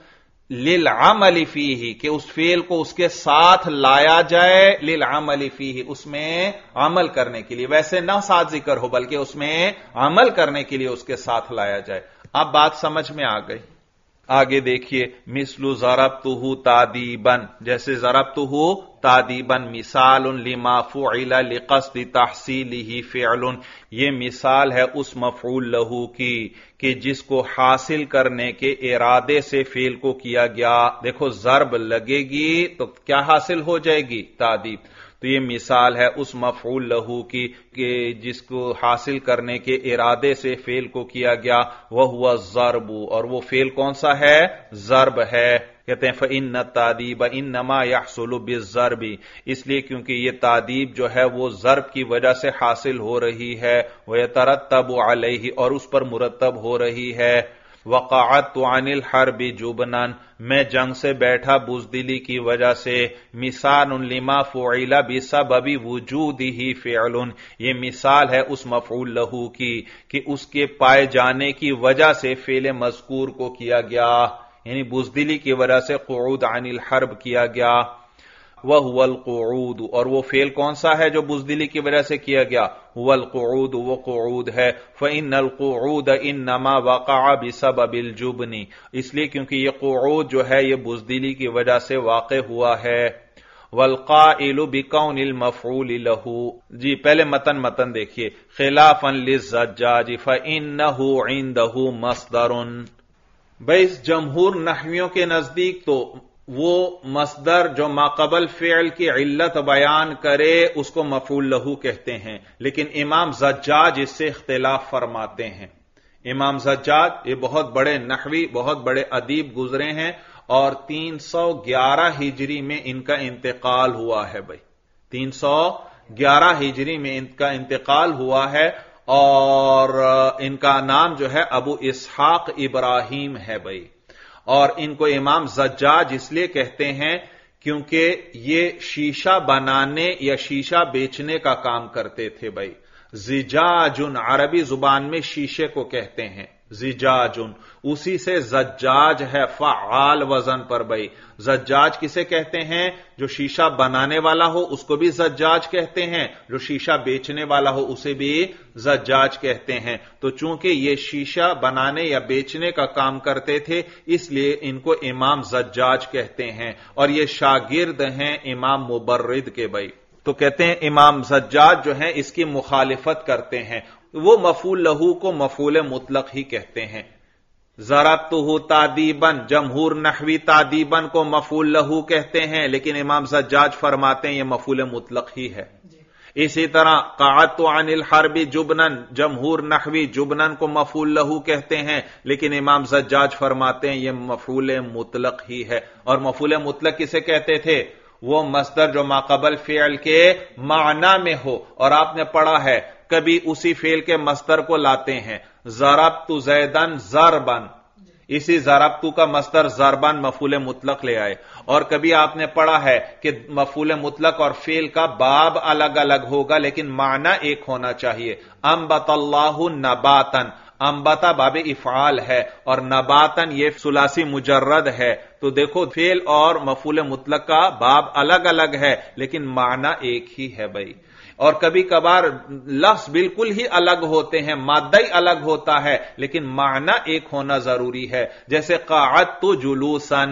लिलअमल फीही, कि उस फेल को उसके साथ लाया जाए, लिलअमल फीही, उसमें अमल करने के लिए, वैसे ना साथ जिक्र हो बल्कि उसमें अमल करने के लिए उसके साथ लाया जाए। अब बात समझ में आ गई। आगे देखिए, मिसलु ज़रबतुहु तादीबन, जैसे ज़रबतुहु तादीबन मिसालुन लिमा फ़ुइला लिक़स्द तहसीलिही फ़िअलुन, ये मिसाल है उस मफ़ऊल लहू की कि जिसको हासिल करने के इरादे से फेल को किया गया। देखो ज़रब लगेगी तो क्या हासिल हो जाएगी? तादीब। तो ये मिसाल है उस मफ़ऊल लहू की कि जिसको हासिल करने के इरादे से फेल को किया गया, वह हुआ ज़रबु, और वो फेल कौन सा है? ज़रब है। कहते हैं फ़इन्न तादीब इन्नमा यहसुलु बिज़्ज़रबी, इसलिए क्योंकि ये तादीब जो है वो ज़रब की वजह से हासिल हो रही है, वह यतरत्तबु अलैहि, और उस पर मुरत्तब हो रही है। वक़अतु अनिल हर्बि जुबनन, मैं जंग से बैठा बुज़दिली की वजह से। मिसालुन लिमा फ़ुइला बिसबबि वुजूदिही फ़िअलुन, ये मिसाल है उस मफ़ऊल लहू की कि उसके पाए जाने की वजह से फेल मज़कूर को किया गया, यानी बुज़दिली की वजह से क़ुऊद अनिल हर्ब किया गया। वह हुवल क़ुऊद, और वो फेल कौन सा है जो बुज़दिली की वजह से किया गया? हुवल क़ुऊद, वो क़ुऊद है। फ़इन्नल क़ुऊद इन्नमा वक़अ बिसबबिल जुबनी, इसलिए क्योंकि ये क़ुऊद जो है ये बुज़दिली की वजह से वाक़ हुआ है। वल क़ाइलु बिकौनिल मफ़ऊल लहू, जी पहले मतन देखिए, ख़िलाफ़न लिज़्ज़ज्जाज फ़इन्नहु इन्दहु मस्दरुन। भाई इस जमहूर नहवियों के नजदीक तो वो मसदर जो माक़बल फ़िअल की इल्लत बयान करे उसको मफ़ऊल लहू कहते हैं, लेकिन इमाम ज़ज्जाज इससे इख्तिलाफ फरमाते हैं। इमाम ज़ज्जाज ये बहुत बड़े नहवी, बहुत बड़े अदीब गुजरे हैं, और 311 हिजरी में इनका इंतकाल हुआ है। भाई 311 हिजरी में इनका इंतकाल हुआ है, और इनका नाम जो है अबू इसहाक इब्राहिम है। भाई और इनको इमाम ज़ज्जाज इसलिए कहते हैं क्योंकि ये शीशा बनाने या शीशा बेचने का काम करते थे। भाई ज़िजाजुन अरबी जुबान में शीशे को कहते हैं, ज़िजाजुन, उसी से ज़ज्जाज है फ़आल वजन पर। भाई ज़ज्जाज किसे कहते हैं? जो शीशा बनाने वाला हो उसको भी ज़ज्जाज कहते हैं, जो शीशा बेचने वाला हो उसे भी ज़ज्जाज कहते हैं। तो चूंकि ये शीशा बनाने या बेचने का काम करते थे इसलिए इनको इमाम ज़ज्जाज कहते हैं, और ये शागिर्द हैं इमाम मुबर्रिद के। भाई तो कहते हैं इमाम ज़ज्जाज जो है इसकी मुखालिफत करते हैं, वो मफ़ऊल लहू को मफ़ऊल मुतलक ही कहते हैं। ज़रबतुहु तादीबन, जमहूर नहवी तादीबन को मफ़ऊल लहू कहते हैं, लेकिन इमाम ज़ज्जाज फरमाते हैं यह मफ़ऊल मुतलक ही है। इसी तरह क़अतु अनिल हर्बि जुबनन, जमहूर नहवी जुबनन को मफ़ऊल लहू कहते हैं, लेकिन इमाम ज़ज्जाज फरमाते हैं यह मफ़ऊल मुतलक ही है। और मफ़ऊल मुतलक किसे कहते थे? वो मसदर जो माक़बल फ़िअल के माना में हो, और आपने पढ़ा है कभी उसी फेल के मस्दर को लाते हैं, ज़रबतु ज़ैदन ज़रबन, इसी ज़रबतु का मस्दर ज़रबन मफ़ऊल मुतलक ले आए। और कभी आपने पढ़ा है कि मफ़ऊल मुतलक और फेल का बाब अलग अलग होगा लेकिन माना एक होना चाहिए। अंबतल्लाहु नबातन, अंबता बाब इफ़आल है और नबातन ये सुलासी मुजर्रद है। तो देखो फेल और मफ़ऊल मुतलक का बाब अलग अलग है लेकिन माना एक ही है। भाई और कभी कभार लफ्ज बिल्कुल ही अलग होते हैं, मादा ही अलग होता है लेकिन माना एक होना जरूरी है। जैसे क़अदतु जुलूसन,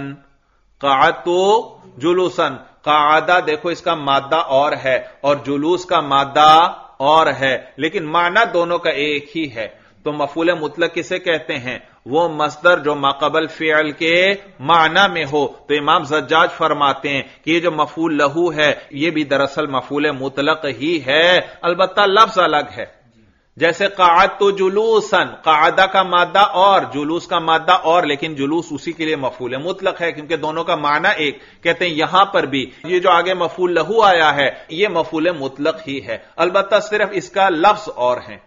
क़अदतु जुलूसन, क़अदा देखो इसका मादा और है और जुलूस का मादा और है, लेकिन माना दोनों का एक ही है। तो मफ़ऊल मुतलक किसे कहते हैं? वो मसदर जो माक़बल फ़िअल के माना में हो। तो इमाम ज़ज्जाज फरमाते हैं कि ये जो मफ़ऊल लहू है ये भी दरअसल मफ़ऊल मुतलक ही है, अलबत्ता लफ्ज़ अलग है। जैसे क़अदतु जुलूसन, क़अदा का मादा और जुलूस का मादा और, लेकिन जुलूस उसी के लिए मफ़ऊल मुतलक है क्योंकि दोनों का माना एक। कहते हैं यहां पर भी ये जो आगे मफ़ऊल लहू आया है ये मफ़ऊल मुतलक ही है, अलबत्ता सिर्फ इसका लफ्ज़ और है,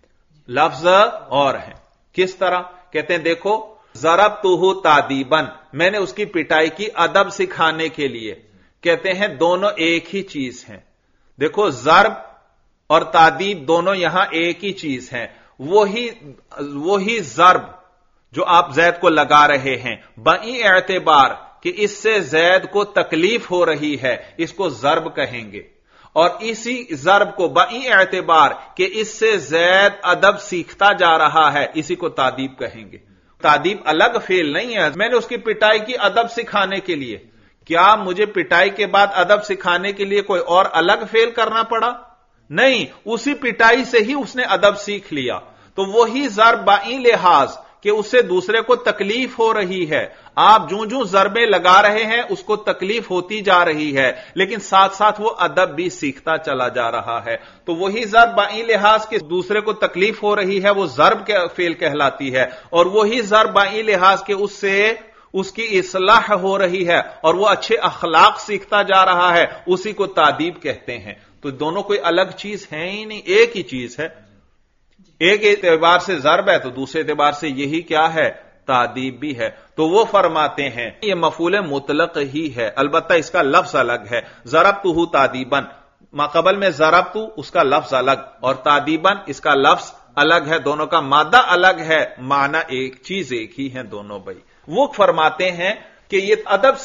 लफ्ज़ और है। किस तरह? कहते हैं देखो ज़रबतुहु तादीबन, मैंने उसकी पिटाई की अदब सिखाने के लिए। कहते हैं दोनों एक ही चीज हैं। देखो ज़रब और तादीब दोनों यहां एक ही चीज हैं, वही ज़रब جو آپ زید کو لگا رہے ہیں، بئی اعتبار کہ اس سے زید کو تکلیف ہو رہی ہے، اس کو ضرب کہیں گے، اور اسی ضرب کو بئی اعتبار کہ اس سے زید ادب سیکھتا جا رہا ہے، اسی کو تادیب کہیں گے۔ تادیب الگ فعل نہیں ہے، میں نے اس کی پٹائی کی ادب سکھانے کے لیے، کیا مجھے پٹائی کے بعد ادب سکھانے کے لیے کوئی اور الگ فعل کرنا پڑا؟ نہیں، اسی پٹائی سے ہی اس نے ادب سیکھ لیا۔ تو وہی ضرب بائی لحاظ کہ اسے دوسرے کو تکلیف ہو رہی ہے، آپ جوں جوں ضربیں لگا رہے ہیں اس کو تکلیف ہوتی جا رہی ہے، لیکن ساتھ ساتھ وہ ادب بھی سیکھتا چلا جا رہا ہے۔ تو وہی ضرب بائی لحاظ کہ دوسرے کو تکلیف ہو رہی ہے وہ ضرب کے فعل کہلاتی ہے، اور وہی ضرب بائی لحاظ کہ اس سے اس کی اصلاح ہو رہی ہے اور وہ اچھے اخلاق سیکھتا جا رہا ہے، اسی کو تادیب کہتے ہیں۔ تو دونوں کوئی الگ چیز ہے ہی نہیں، ایک ہی چیز ہے۔ ایک اعتبار سے ضرب ہے تو دوسرے اعتبار سے یہی کیا ہے؟ تادیب بھی ہے۔ تو وہ فرماتے ہیں یہ مفعول مطلق ہی ہے، البتہ اس کا لفظ الگ ہے۔ ضربتہ تادیباً، ماقبل میں ضربتہ اس کا لفظ الگ اور تادیباً اس کا لفظ الگ ہے، دونوں کا مادہ الگ ہے، معنی ایک چیز ایک ہی ہے دونوں بھائی۔ وہ فرماتے ہیں کہ یہ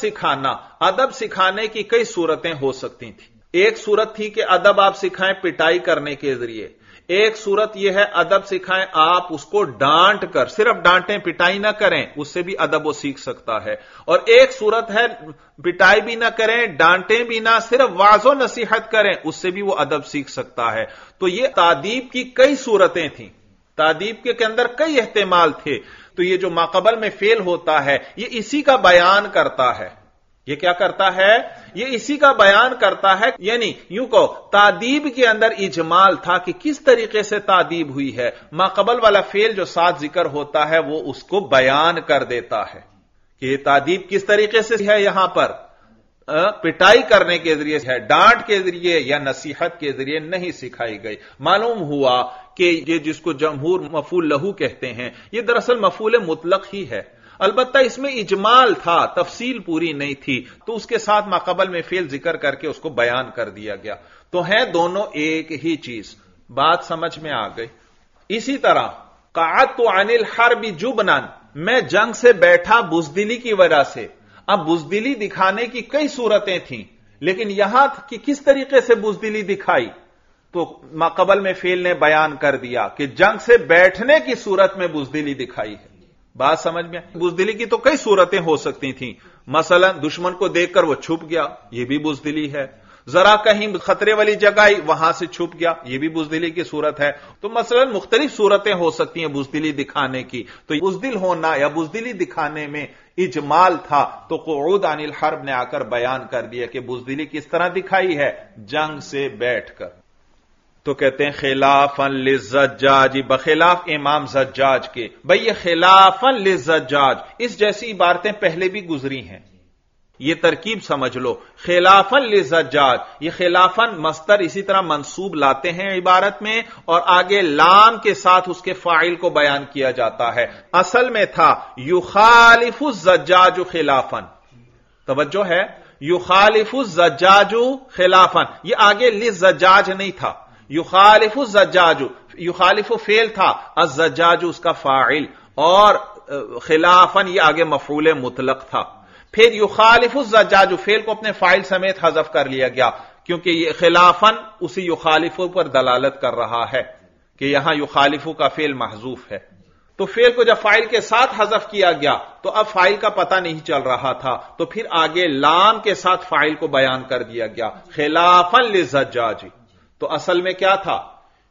ادب سکھانے کی کئی صورتیں ہو سکتی تھیں۔ ایک صورت تھی کہ ادب آپ سکھائیں پٹائی کرنے کے ذریعے، ایک صورت یہ ہے ادب سکھائیں آپ اس کو ڈانٹ کر، صرف ڈانٹیں پٹائی نہ کریں، اس سے بھی ادب وہ سیکھ سکتا ہے، اور ایک صورت ہے پٹائی بھی نہ کریں ڈانٹیں بھی نہ، صرف واعظ و نصیحت کریں، اس سے بھی وہ ادب سیکھ سکتا ہے۔ تو یہ تادیب کی کئی صورتیں تھیں، تادیب کے اندر کئی احتمال تھے۔ تو یہ جو ماقبل میں فعل ہوتا ہے یہ اسی کا بیان کرتا ہے۔ یہ کیا کرتا ہے؟ یہ اسی کا بیان کرتا ہے، یعنی یوں کہو تادیب کے اندر اجمال تھا کہ کس طریقے سے تادیب ہوئی ہے، ماقبل والا فعل جو ساتھ ذکر ہوتا ہے وہ اس کو بیان کر دیتا ہے کہ یہ تادیب کس طریقے سے ہے، یہاں پر پٹائی کرنے کے ذریعے ہے، ڈانٹ کے ذریعے یا نصیحت کے ذریعے نہیں سکھائی گئی۔ معلوم ہوا کہ یہ جس کو جمہور مفعول لہو کہتے ہیں یہ دراصل مفعول مطلق ہی ہے، البتہ اس میں اجمال تھا، تفصیل پوری نہیں تھی، تو اس کے ساتھ ماقبل میں فعل ذکر کر کے اس کو بیان کر دیا گیا۔ تو ہیں دونوں ایک ہی چیز، بات سمجھ میں آ گئی۔ اسی طرح قعدت عن الحرب جبنا، میں جنگ سے بیٹھا بزدلی کی وجہ سے۔ اب بزدلی دکھانے کی کئی صورتیں تھیں، لیکن یہاں کہ کس طریقے سے بزدلی دکھائی تو ماقبل میں فعل نے بیان کر دیا کہ جنگ سے بیٹھنے کی صورت میں بزدلی دکھائی ہے۔ بات سمجھ میں؟ بزدلی کی تو کئی صورتیں ہو سکتی تھیں، مثلا دشمن کو دیکھ کر وہ چھپ گیا، یہ بھی بزدلی ہے، ذرا کہیں خطرے والی جگہ آئی وہاں سے چھپ گیا، یہ بھی بزدلی کی صورت ہے۔ تو مثلا مختلف صورتیں ہو سکتی ہیں بزدلی دکھانے کی، تو بزدل ہونا یا بزدلی دکھانے میں اجمال تھا، تو قعود عن الحرب نے آ کر بیان کر دیا کہ بزدلی کس طرح دکھائی ہے، جنگ سے بیٹھ کر۔ تو کہتے ہیں خلافاً للزجاج، بخلاف امام زجاج کے۔ بھئی یہ خلافاً للزجاج اس جیسی عبارتیں پہلے بھی گزری ہیں، یہ ترکیب سمجھ لو، خلافاً للزجاج، یہ خلافاً مصدر اسی طرح منصوب لاتے ہیں عبارت میں، اور آگے لام کے ساتھ اس کے فاعل کو بیان کیا جاتا ہے۔ اصل میں تھا یخالف الزجاج خلافاً، توجہ ہے، یخالف الزجاج خلافاً، یہ آگے للزجاج نہیں تھا، یخالف الزجاج، یخالف فعل تھا، الزجاج اس کا فاعل، اور خلافاً یہ آگے مفعول مطلق تھا۔ پھر یخالف الزجاج فعل کو اپنے فاعل سمیت حذف کر لیا گیا، کیونکہ یہ خلافاً اسی یخالف پر دلالت کر رہا ہے کہ یہاں یخالف کا فعل محذوف ہے۔ تو فعل کو جب فاعل کے ساتھ حذف کیا گیا تو اب فاعل کا پتہ نہیں چل رہا تھا، تو پھر آگے لام کے ساتھ فاعل کو بیان کر دیا گیا، خلافاً للزجاج۔ تو اصل میں کیا تھا،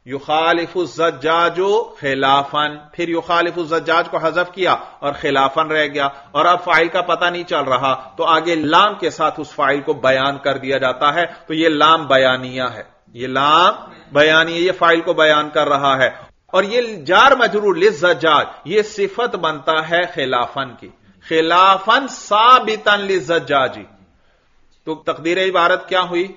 یخالف الزجاج خلافاً، پھر یخالف الزجاج کو حذف کیا اور خلافاً رہ گیا، اور اب فاعل کا پتہ نہیں چل رہا تو آگے لام کے ساتھ اس فاعل کو بیان کر دیا جاتا ہے، تو یہ لام بیانیہ ہے، یہ لام بیانیہ، یہ فاعل کو بیان کر رہا ہے، اور یہ جار مجرور للزجاج یہ صفت بنتا ہے خلافاً کی، خلافاً ثابتاً للزجاج۔ تو تقدیر عبارت کیا ہوئی،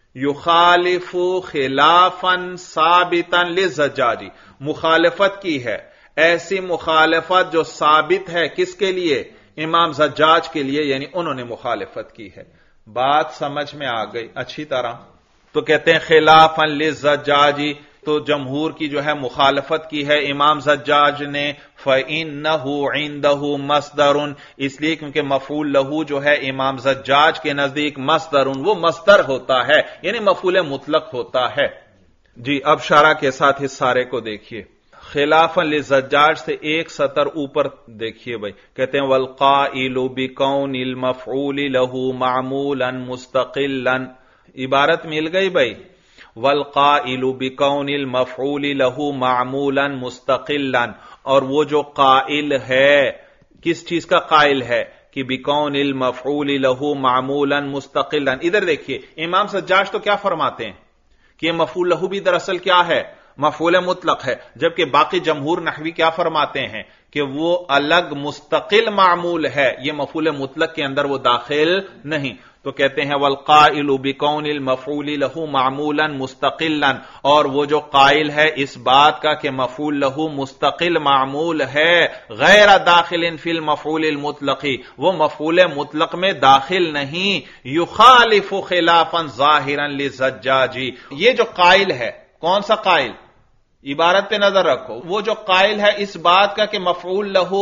یخالف خلافاً ثابتاً للزجاج، مخالفت کی ہے، ایسی مخالفت جو ثابت ہے کس کے لیے، امام زجاج کے لیے، یعنی انہوں نے مخالفت کی ہے۔ بات سمجھ میں آ گئی اچھی طرح؟ تو کہتے ہیں خلافاً للزجاج، تو جمہور کی جو ہے مخالفت کی ہے امام زجاج نے، فَإِنَّهُ عِندَهُ مَصْدَرٌ، اس لیے کیونکہ مفعول لہو جو ہے امام زجاج کے نزدیک مصدر، وہ مصدر ہوتا ہے، یعنی مفعول مطلق ہوتا ہے۔ جی اب شرح کے ساتھ اس سارے کو دیکھیے، خلافاً للزجاج سے ایک سطر اوپر دیکھیے بھائی، کہتے ہیں وَالْقَائِلُ بِكَوْنِ الْمَفْعُولِ لَهُ مَعْمُولًا مُسْتَقِلًا، عبارت مل گئی بھائی، وَالْقَائِلُ بِكَوْنِ الْمَفْعُولِ لَهُ مَعْمُولًا مُسْتَقِلًا، اور وہ جو قائل ہے، کس چیز کا قائل ہے کہ بِكَوْنِ الْمَفْعُولِ لَهُ مَعْمُولًا مُسْتَقِلًا، ادھر دیکھیے امام زجاج تو کیا فرماتے ہیں کہ مفعول لہو بھی دراصل کیا ہے، مفعول مطلق ہے، جبکہ باقی جمہور نحوی کیا فرماتے ہیں کہ وہ الگ مستقل معمول ہے، یہ مفعول مطلق کے اندر وہ داخل نہیں۔ تو کہتے ہیں والقائل بکون المفعول له معمولا مستقلا، اور وہ جو قائل ہے اس بات کا کہ مفعول له مستقل معمول ہے، غیر داخل فی المفعول المطلق، وہ مفعول مطلق میں داخل نہیں، یخالف خلافا ظاہرا للزجاج، یہ جو قائل ہے کون سا قائل، عبارت پہ نظر رکھو، وہ جو قائل ہے اس بات کا کہ مفعول له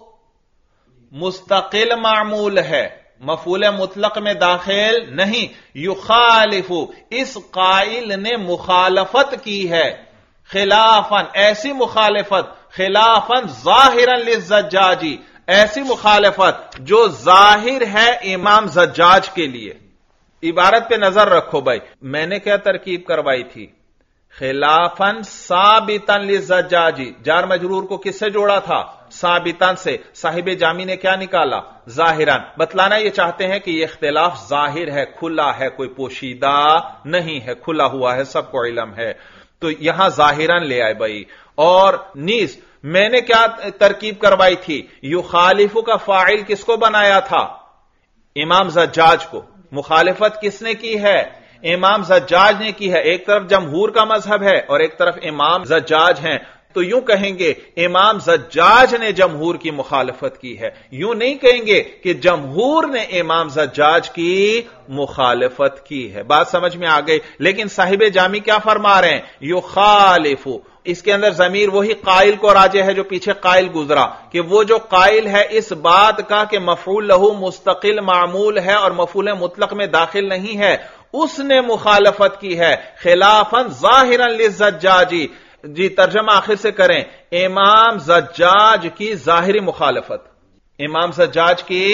مستقل معمول ہے، مفعول مطلق میں داخل نہیں، یخالف، اس قائل نے مخالفت کی ہے، خلافاً، ایسی مخالفت، خلافاً ظاہرا للزجاج، ایسی مخالفت جو ظاہر ہے امام زجاج کے لیے۔ عبارت پہ نظر رکھو بھائی، میں نے کیا ترکیب کروائی تھی، خلافاً ثابتاً للزجاج، جار مجرور کو کس سے جوڑا تھا، ثابتاً سے، صاحب جامی نے کیا نکالا، ظاہراً، بتلانا یہ چاہتے ہیں کہ یہ اختلاف ظاہر ہے، کھلا ہے، کوئی پوشیدہ نہیں ہے، کھلا ہوا ہے، سب کو علم ہے، تو یہاں ظاہراً لے آئے بھائی۔ اور نیز میں نے کیا ترکیب کروائی تھی، یخالف کا فاعل کس کو بنایا تھا، امام زجاج کو، مخالفت کس نے کی ہے، امام زجاج نے کی ہے، ایک طرف جمہور کا مذہب ہے اور ایک طرف امام زجاج ہیں، تو یوں کہیں گے امام زجاج نے جمہور کی مخالفت کی ہے، یوں نہیں کہیں گے کہ جمہور نے امام زجاج کی مخالفت کی ہے۔ بات سمجھ میں آ گئی؟ لیکن صاحب جامی کیا فرما رہے ہیں، یخالف، اس کے اندر ضمیر وہی قائل کو راجع ہے جو پیچھے قائل گزرا، کہ وہ جو قائل ہے اس بات کا کہ مفعول لہو مستقل معمول ہے اور مفعول مطلق میں داخل نہیں ہے، اس نے مخالفت کی ہے، خلافاً ظاہراً للزجاج۔ جی ترجمہ آخر سے کریں، امام زجاج کی ظاہری مخالفت، امام زجاج کی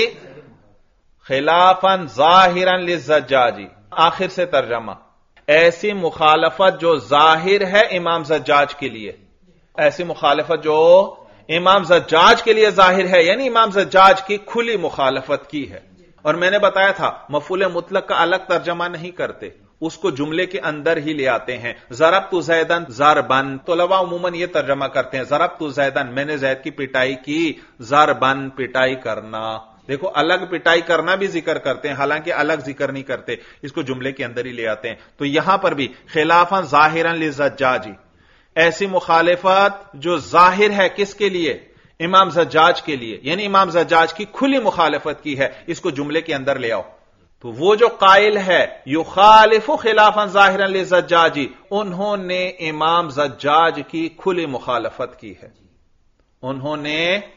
خلافاً ظاہراً للزجاج، آخر سے ترجمہ، ایسی مخالفت جو ظاہر ہے امام زجاج کے لیے، ایسی مخالفت جو امام زجاج کے لیے ظاہر ہے، یعنی امام زجاج کی کھلی مخالفت کی ہے۔ اور میں نے بتایا تھا مفعول مطلق کا الگ ترجمہ نہیں کرتے، اس کو جملے کے اندر ہی لے آتے ہیں۔ ضربت زیدن ضربن، طلباء عموماً یہ ترجمہ کرتے ہیں ضربت زیدن، میں نے زید کی پٹائی کی، ضربن پٹائی کرنا، دیکھو الگ پٹائی کرنا بھی ذکر کرتے ہیں، حالانکہ الگ ذکر نہیں کرتے، اس کو جملے کے اندر ہی لے آتے ہیں۔ تو یہاں پر بھی خلافاً ظاہراً للزجاج، ایسی مخالفت جو ظاہر ہے کس کے لیے، امام زجاج کے لیے، یعنی امام زجاج کی کھلی مخالفت کی ہے، اس کو جملے کے اندر لے آؤ۔ تو وہ جو قائل ہے یخالف خلافاً ظاہراً للزجاج، انہوں نے امام زجاج کی کھلی مخالفت کی ہے، انہوں نے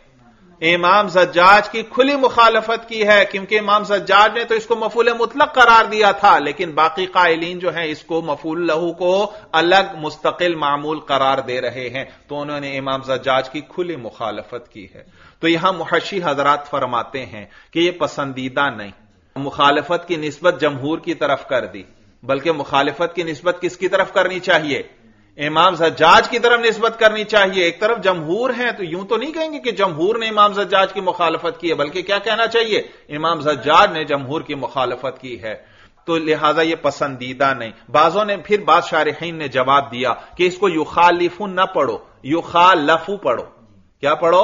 امام زجاج کی کھلی مخالفت کی ہے، کیونکہ امام زجاج نے تو اس کو مفعول مطلق قرار دیا تھا، لیکن باقی قائلین جو ہیں اس کو مفعول لہو کو الگ مستقل معمول قرار دے رہے ہیں، تو انہوں نے امام زجاج کی کھلی مخالفت کی ہے۔ تو یہاں محشی حضرات فرماتے ہیں کہ یہ پسندیدہ نہیں، مخالفت کی نسبت جمہور کی طرف کر دی، بلکہ مخالفت کی نسبت کس کی طرف کرنی چاہیے، امام زجاج کی طرف نسبت کرنی چاہیے۔ ایک طرف جمہور ہیں تو یوں تو نہیں کہیں گے کہ جمہور نے امام زجاج کی مخالفت کی ہے، بلکہ کیا کہنا چاہیے، امام زجاج نے جمہور کی مخالفت کی ہے، تو لہذا یہ پسندیدہ نہیں۔ بعضوں نے پھر بعض شارحین نے جواب دیا کہ اس کو یخالفون نہ پڑھو، یخالفو پڑھو، کیا پڑھو،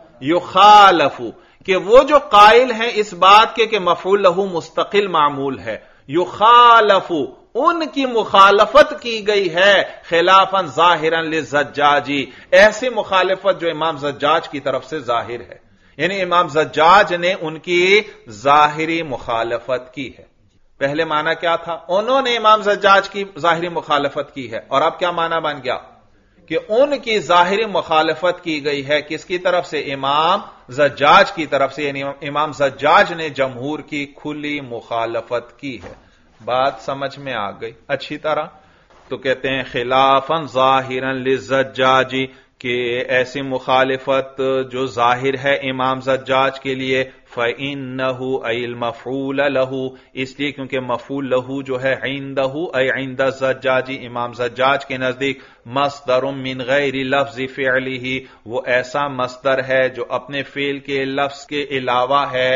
یخالفو، کہ وہ جو قائل ہیں اس بات کے کہ مفعول لہو مستقل معمول ہے، یخالفو، ان کی مخالفت کی گئی ہے، خلافاً ظاہراً للزجاج، ایسی مخالفت جو امام زجاج کی طرف سے ظاہر ہے، یعنی امام زجاج نے ان کی ظاہری مخالفت کی ہے۔ پہلے معنی کیا تھا؟ انہوں نے امام زجاج کی ظاہری مخالفت کی ہے، اور اب کیا معنی بن گیا کہ ان کی ظاہری مخالفت کی گئی ہے کس کی طرف سے؟ امام زجاج کی طرف سے، یعنی امام زجاج نے جمہور کی کھلی مخالفت کی ہے۔ بات سمجھ میں آ گئی اچھی طرح؟ تو کہتے ہیں خلافاً ظاہراً للزجاج، کہ ایسی مخالفت جو ظاہر ہے امام زجاج کے لیے، فَإِنَّهُ أَيْ الْمَفْعُولَ لَهُ، اس لیے کیونکہ مفعول لہو جو ہے عِندَهُ أي عند الزجاج، امام زجاج کے نزدیک، مصدر من غیر لفظ فعله، وہ ایسا مصدر ہے جو اپنے فعل کے لفظ کے علاوہ ہے،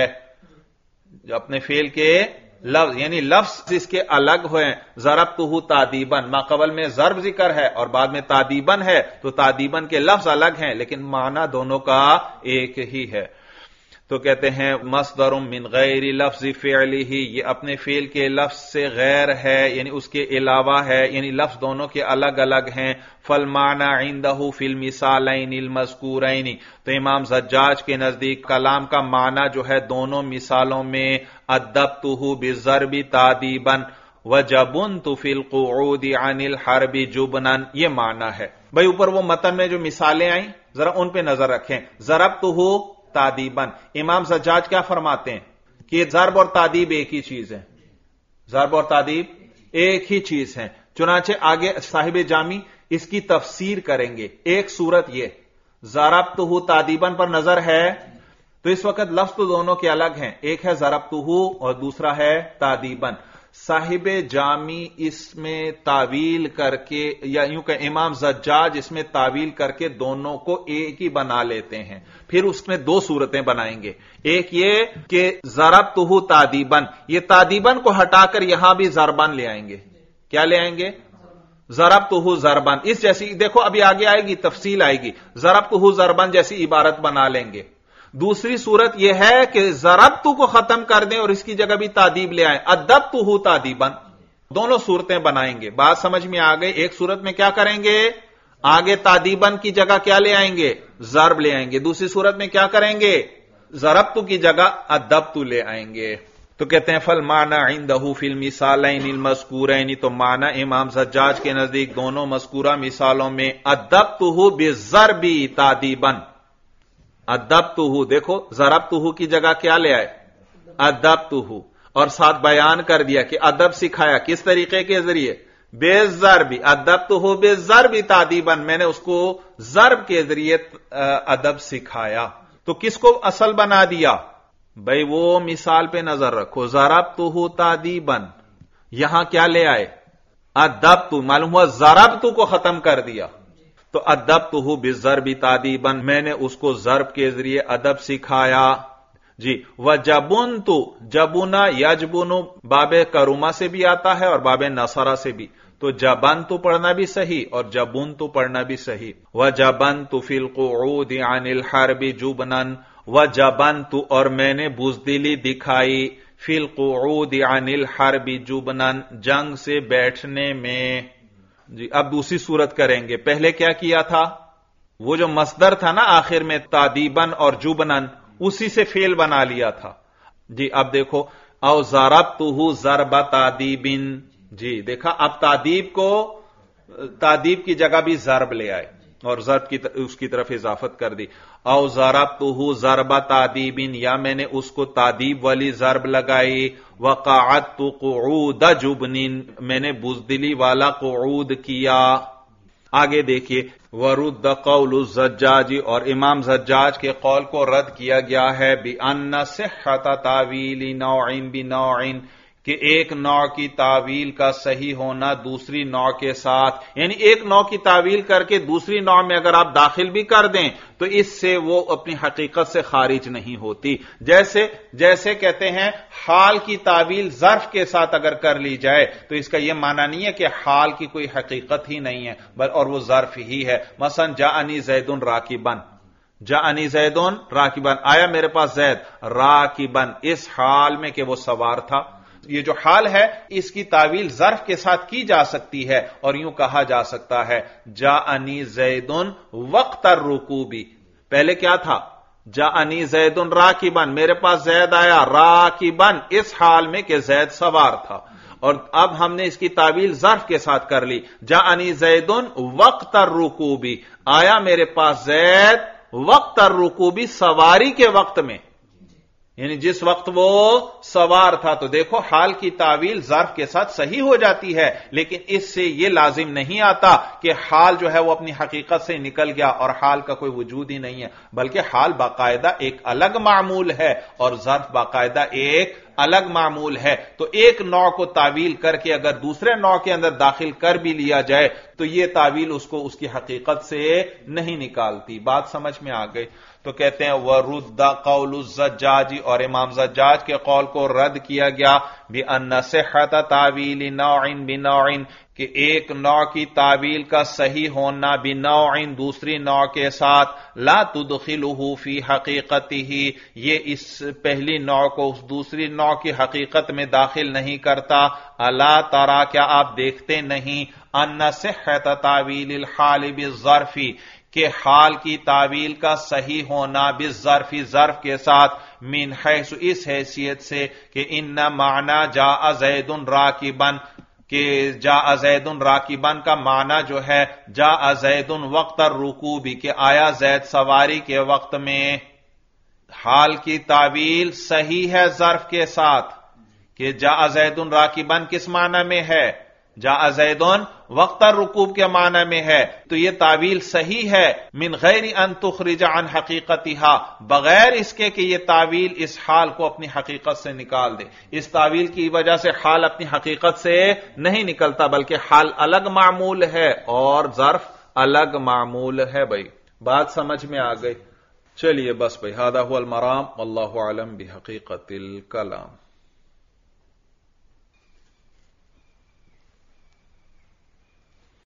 جو اپنے فعل کے لفظ یعنی لفظ جس کے الگ ہوئے، ضربتہ تادیباً، ما قبل میں ضرب ذکر ہے اور بعد میں تادیباً ہے، تو تادیباً کے لفظ الگ ہیں لیکن معنی دونوں کا ایک ہی ہے۔ تو کہتے ہیں مصدر من غیر لفظ فعلہ، یہ اپنے فعل کے لفظ سے غیر ہے یعنی اس کے علاوہ ہے، یعنی لفظ دونوں کے الگ الگ ہیں۔ فالمعنی عندہ فی المثالین المذکورین، تو امام زجاج کے نزدیک کلام کا معنی جو ہے دونوں مثالوں میں، ادبتہ بالضرب تادیبا وجبنت فی القعود عن الحرب جبنا، یہ معنی ہے۔ بھائی اوپر وہ متن میں جو مثالیں آئیں ذرا ان پہ نظر رکھیں۔ ضربتہ تادیباً، امام زجاج کیا فرماتے ہیں کہ ضرب اور تادیب ایک ہی چیز ہے، ضرب اور تادیب ایک ہی چیز ہے۔ چنانچہ آگے صاحب جامی اس کی تفسیر کریں گے۔ ایک صورت یہ ضربتہ تادیباً پر نظر ہے تو اس وقت لفظ تو دونوں کے الگ ہیں، ایک ہے ضربتہ اور دوسرا ہے تادیباً۔ صاحب جامی اس میں تعویل کر کے، یا یوں کہ امام زجاج اس میں تعویل کر کے دونوں کو ایک ہی بنا لیتے ہیں، پھر اس میں دو صورتیں بنائیں گے۔ ایک یہ کہ ضربتہ تادیباً، یہ تادیباً کو ہٹا کر یہاں بھی ضرباً لے آئیں گے۔ کیا لے آئیں گے؟ ضربتہ ضرباً، اس جیسی دیکھو ابھی آگے آئے گی، تفصیل آئے گی، ضربتہ ضرباً جیسی عبارت بنا لیں گے۔ دوسری صورت یہ ہے کہ ضربتہ کو ختم کر دیں اور اس کی جگہ بھی تادیب لے آئیں، ادبتہ تادیباً، دونوں صورتیں بنائیں گے۔ بات سمجھ میں آ گئی؟ ایک صورت میں کیا کریں گے؟ آگے تادیباً کی جگہ کیا لے آئیں گے؟ ضرب لے آئیں گے۔ دوسری صورت میں کیا کریں گے؟ ضربتہ کی جگہ ادبتہ لے آئیں گے۔ تو کہتے ہیں فالمعنی عندہ فی المثالین المذکورین، تو معنی امام زجاج کے نزدیک دونوں مذکورہ مثالوں میں ادبتہ بالضرب تادیباً، ادبتہ، دیکھو ضربتہ کی جگہ کیا لے آئے؟ ادبتہ، اور ساتھ بیان کر دیا کہ ادب سکھایا کس طریقے کے ذریعے؟ بالضرب، ادبتہ بالضرب تادیباً، میں نے اس کو ضرب کے ذریعے ادب سکھایا۔ تو کس کو اصل بنا دیا؟ بھئی وہ مثال پہ نظر رکھو، ضربتہ تادیباً، یہاں کیا لے آئے؟ ادبتہ، معلوم ہوا ضربتہ کو ختم کر دیا، تو ادبتہ بالضرب تادیباً، میں نے اس کو ضرب کے ذریعے ادب سکھایا۔ جی، وجبنت، جبنا یجبن باب کرما سے بھی آتا ہے اور باب نصرہ سے بھی، تو جبنت پڑھنا بھی صحیح اور جبنت پڑھنا بھی صحیح۔ وجبنت فی القعود عن الحرب جبنا، وجبنت، اور میں نے بزدلی دکھائی، فی القعود عن الحرب جبنا، جنگ سے بیٹھنے میں۔ جی اب دوسری صورت کریں گے۔ پہلے کیا کیا تھا؟ وہ جو مصدر تھا نا آخر میں تادیباً اور جبنن، اسی سے فعل بنا لیا تھا۔ جی اب دیکھو، او ضربتہ ضرب تادیب، جی دیکھا، اب تادیب کی جگہ بھی ضرب لے آئے اور ضرب کی اس کی طرف اضافت کر دی۔ او ضربتہ ضرب تادیب، یا میں نے اس کو تادیب والی ضرب لگائی۔ وقعدت قعود جبن، میں نے بزدلی والا قعود کیا۔ آگے دیکھیے، ورد قول الزجاج، اور امام زجاج کے قول کو رد کیا گیا ہے، بأن صحت تعویل نوع بنوع، کہ ایک نوع کی تعویل کا صحیح ہونا دوسری نوع کے ساتھ، یعنی ایک نوع کی تعویل کر کے دوسری نوع میں اگر آپ داخل بھی کر دیں تو اس سے وہ اپنی حقیقت سے خارج نہیں ہوتی۔ جیسے کہتے ہیں حال کی تعویل ظرف کے ساتھ اگر کر لی جائے تو اس کا یہ معنی نہیں ہے کہ حال کی کوئی حقیقت ہی نہیں ہے اور وہ ظرف ہی ہے۔ مثلا جاءنی زید راکبا، جاءنی زید راکبا، آیا میرے پاس زید راکبا، اس حال میں کہ وہ سوار تھا۔ یہ جو حال ہے اس کی تعویل ظرف کے ساتھ کی جا سکتی ہے اور یوں کہا جا سکتا ہے جاءنی زید وقت الرکوب، پہلے کیا تھا؟ جاءنی زید راکبن، میرے پاس زید آیا، راکبن اس حال میں کہ زید سوار تھا. اور اب ہم نے اس کی تعویل ظرف کے ساتھ کر لی. جاءنی زید وقت الرکوبی، آیا میرے پاس زید وقت الرکوبی سواری کے وقت میں، یعنی جس وقت وہ سوار تھا. تو دیکھو حال کی تعویل ظرف کے ساتھ صحیح ہو جاتی ہے، لیکن اس سے یہ لازم نہیں آتا کہ حال جو ہے وہ اپنی حقیقت سے نکل گیا اور حال کا کوئی وجود ہی نہیں ہے، بلکہ حال باقاعدہ ایک الگ معمول ہے اور ظرف باقاعدہ ایک الگ معمول ہے. تو ایک نوع کو تعویل کر کے اگر دوسرے نوع کے اندر داخل کر بھی لیا جائے تو یہ تعویل اس کو اس کی حقیقت سے نہیں نکالتی. بات سمجھ میں آ گئی؟ تو کہتے ہیں وَرُدَّ قَوْلُ الزَّجَّاجِ، اور امام زجاج کے قول کو رد کیا گیا بِأَنَّ صِحَّةَ تَعْوِيلِ نَوْعٍ بِنَوْعٍ، کہ ایک نوع کی تعویل کا صحیح ہونا بنوع دوسری نوع کے ساتھ لا تدخلہ فی حقیقتہ، یہ اس پہلی نوع کو اس دوسری نوع کی حقیقت میں داخل نہیں کرتا. الا ترى، کیا آپ دیکھتے نہیں، ان صحت تعویل الحال بالظرف، کہ حال کی تعویل کا صحیح ہونا بالظرف، ظرف کے ساتھ، من حیث اس حیثیت سے کہ ان معنی جاء زید راکبن، کہ جاء زید راکبن کا معنی جو ہے جاء زید وقت الرکوب، کہ آیا زید سواری کے وقت میں. حال کی تعویل صحیح ہے ظرف کے ساتھ کہ جاء زید راکبن کس معنی میں ہے، جاء زید وقت الرکوب کے معنی میں ہے. تو یہ تعویل صحیح ہے من غیر ان تخرج عن حقیقتها، بغیر اس کے کہ یہ تعویل اس حال کو اپنی حقیقت سے نکال دے. اس تعویل کی وجہ سے حال اپنی حقیقت سے نہیں نکلتا، بلکہ حال الگ معمول ہے اور ظرف الگ معمول ہے. بھائی بات سمجھ میں آ گئی؟ چلیے بس بھائی، ھذا ھو المرام، واللہ اعلم بحقیقت الکلام.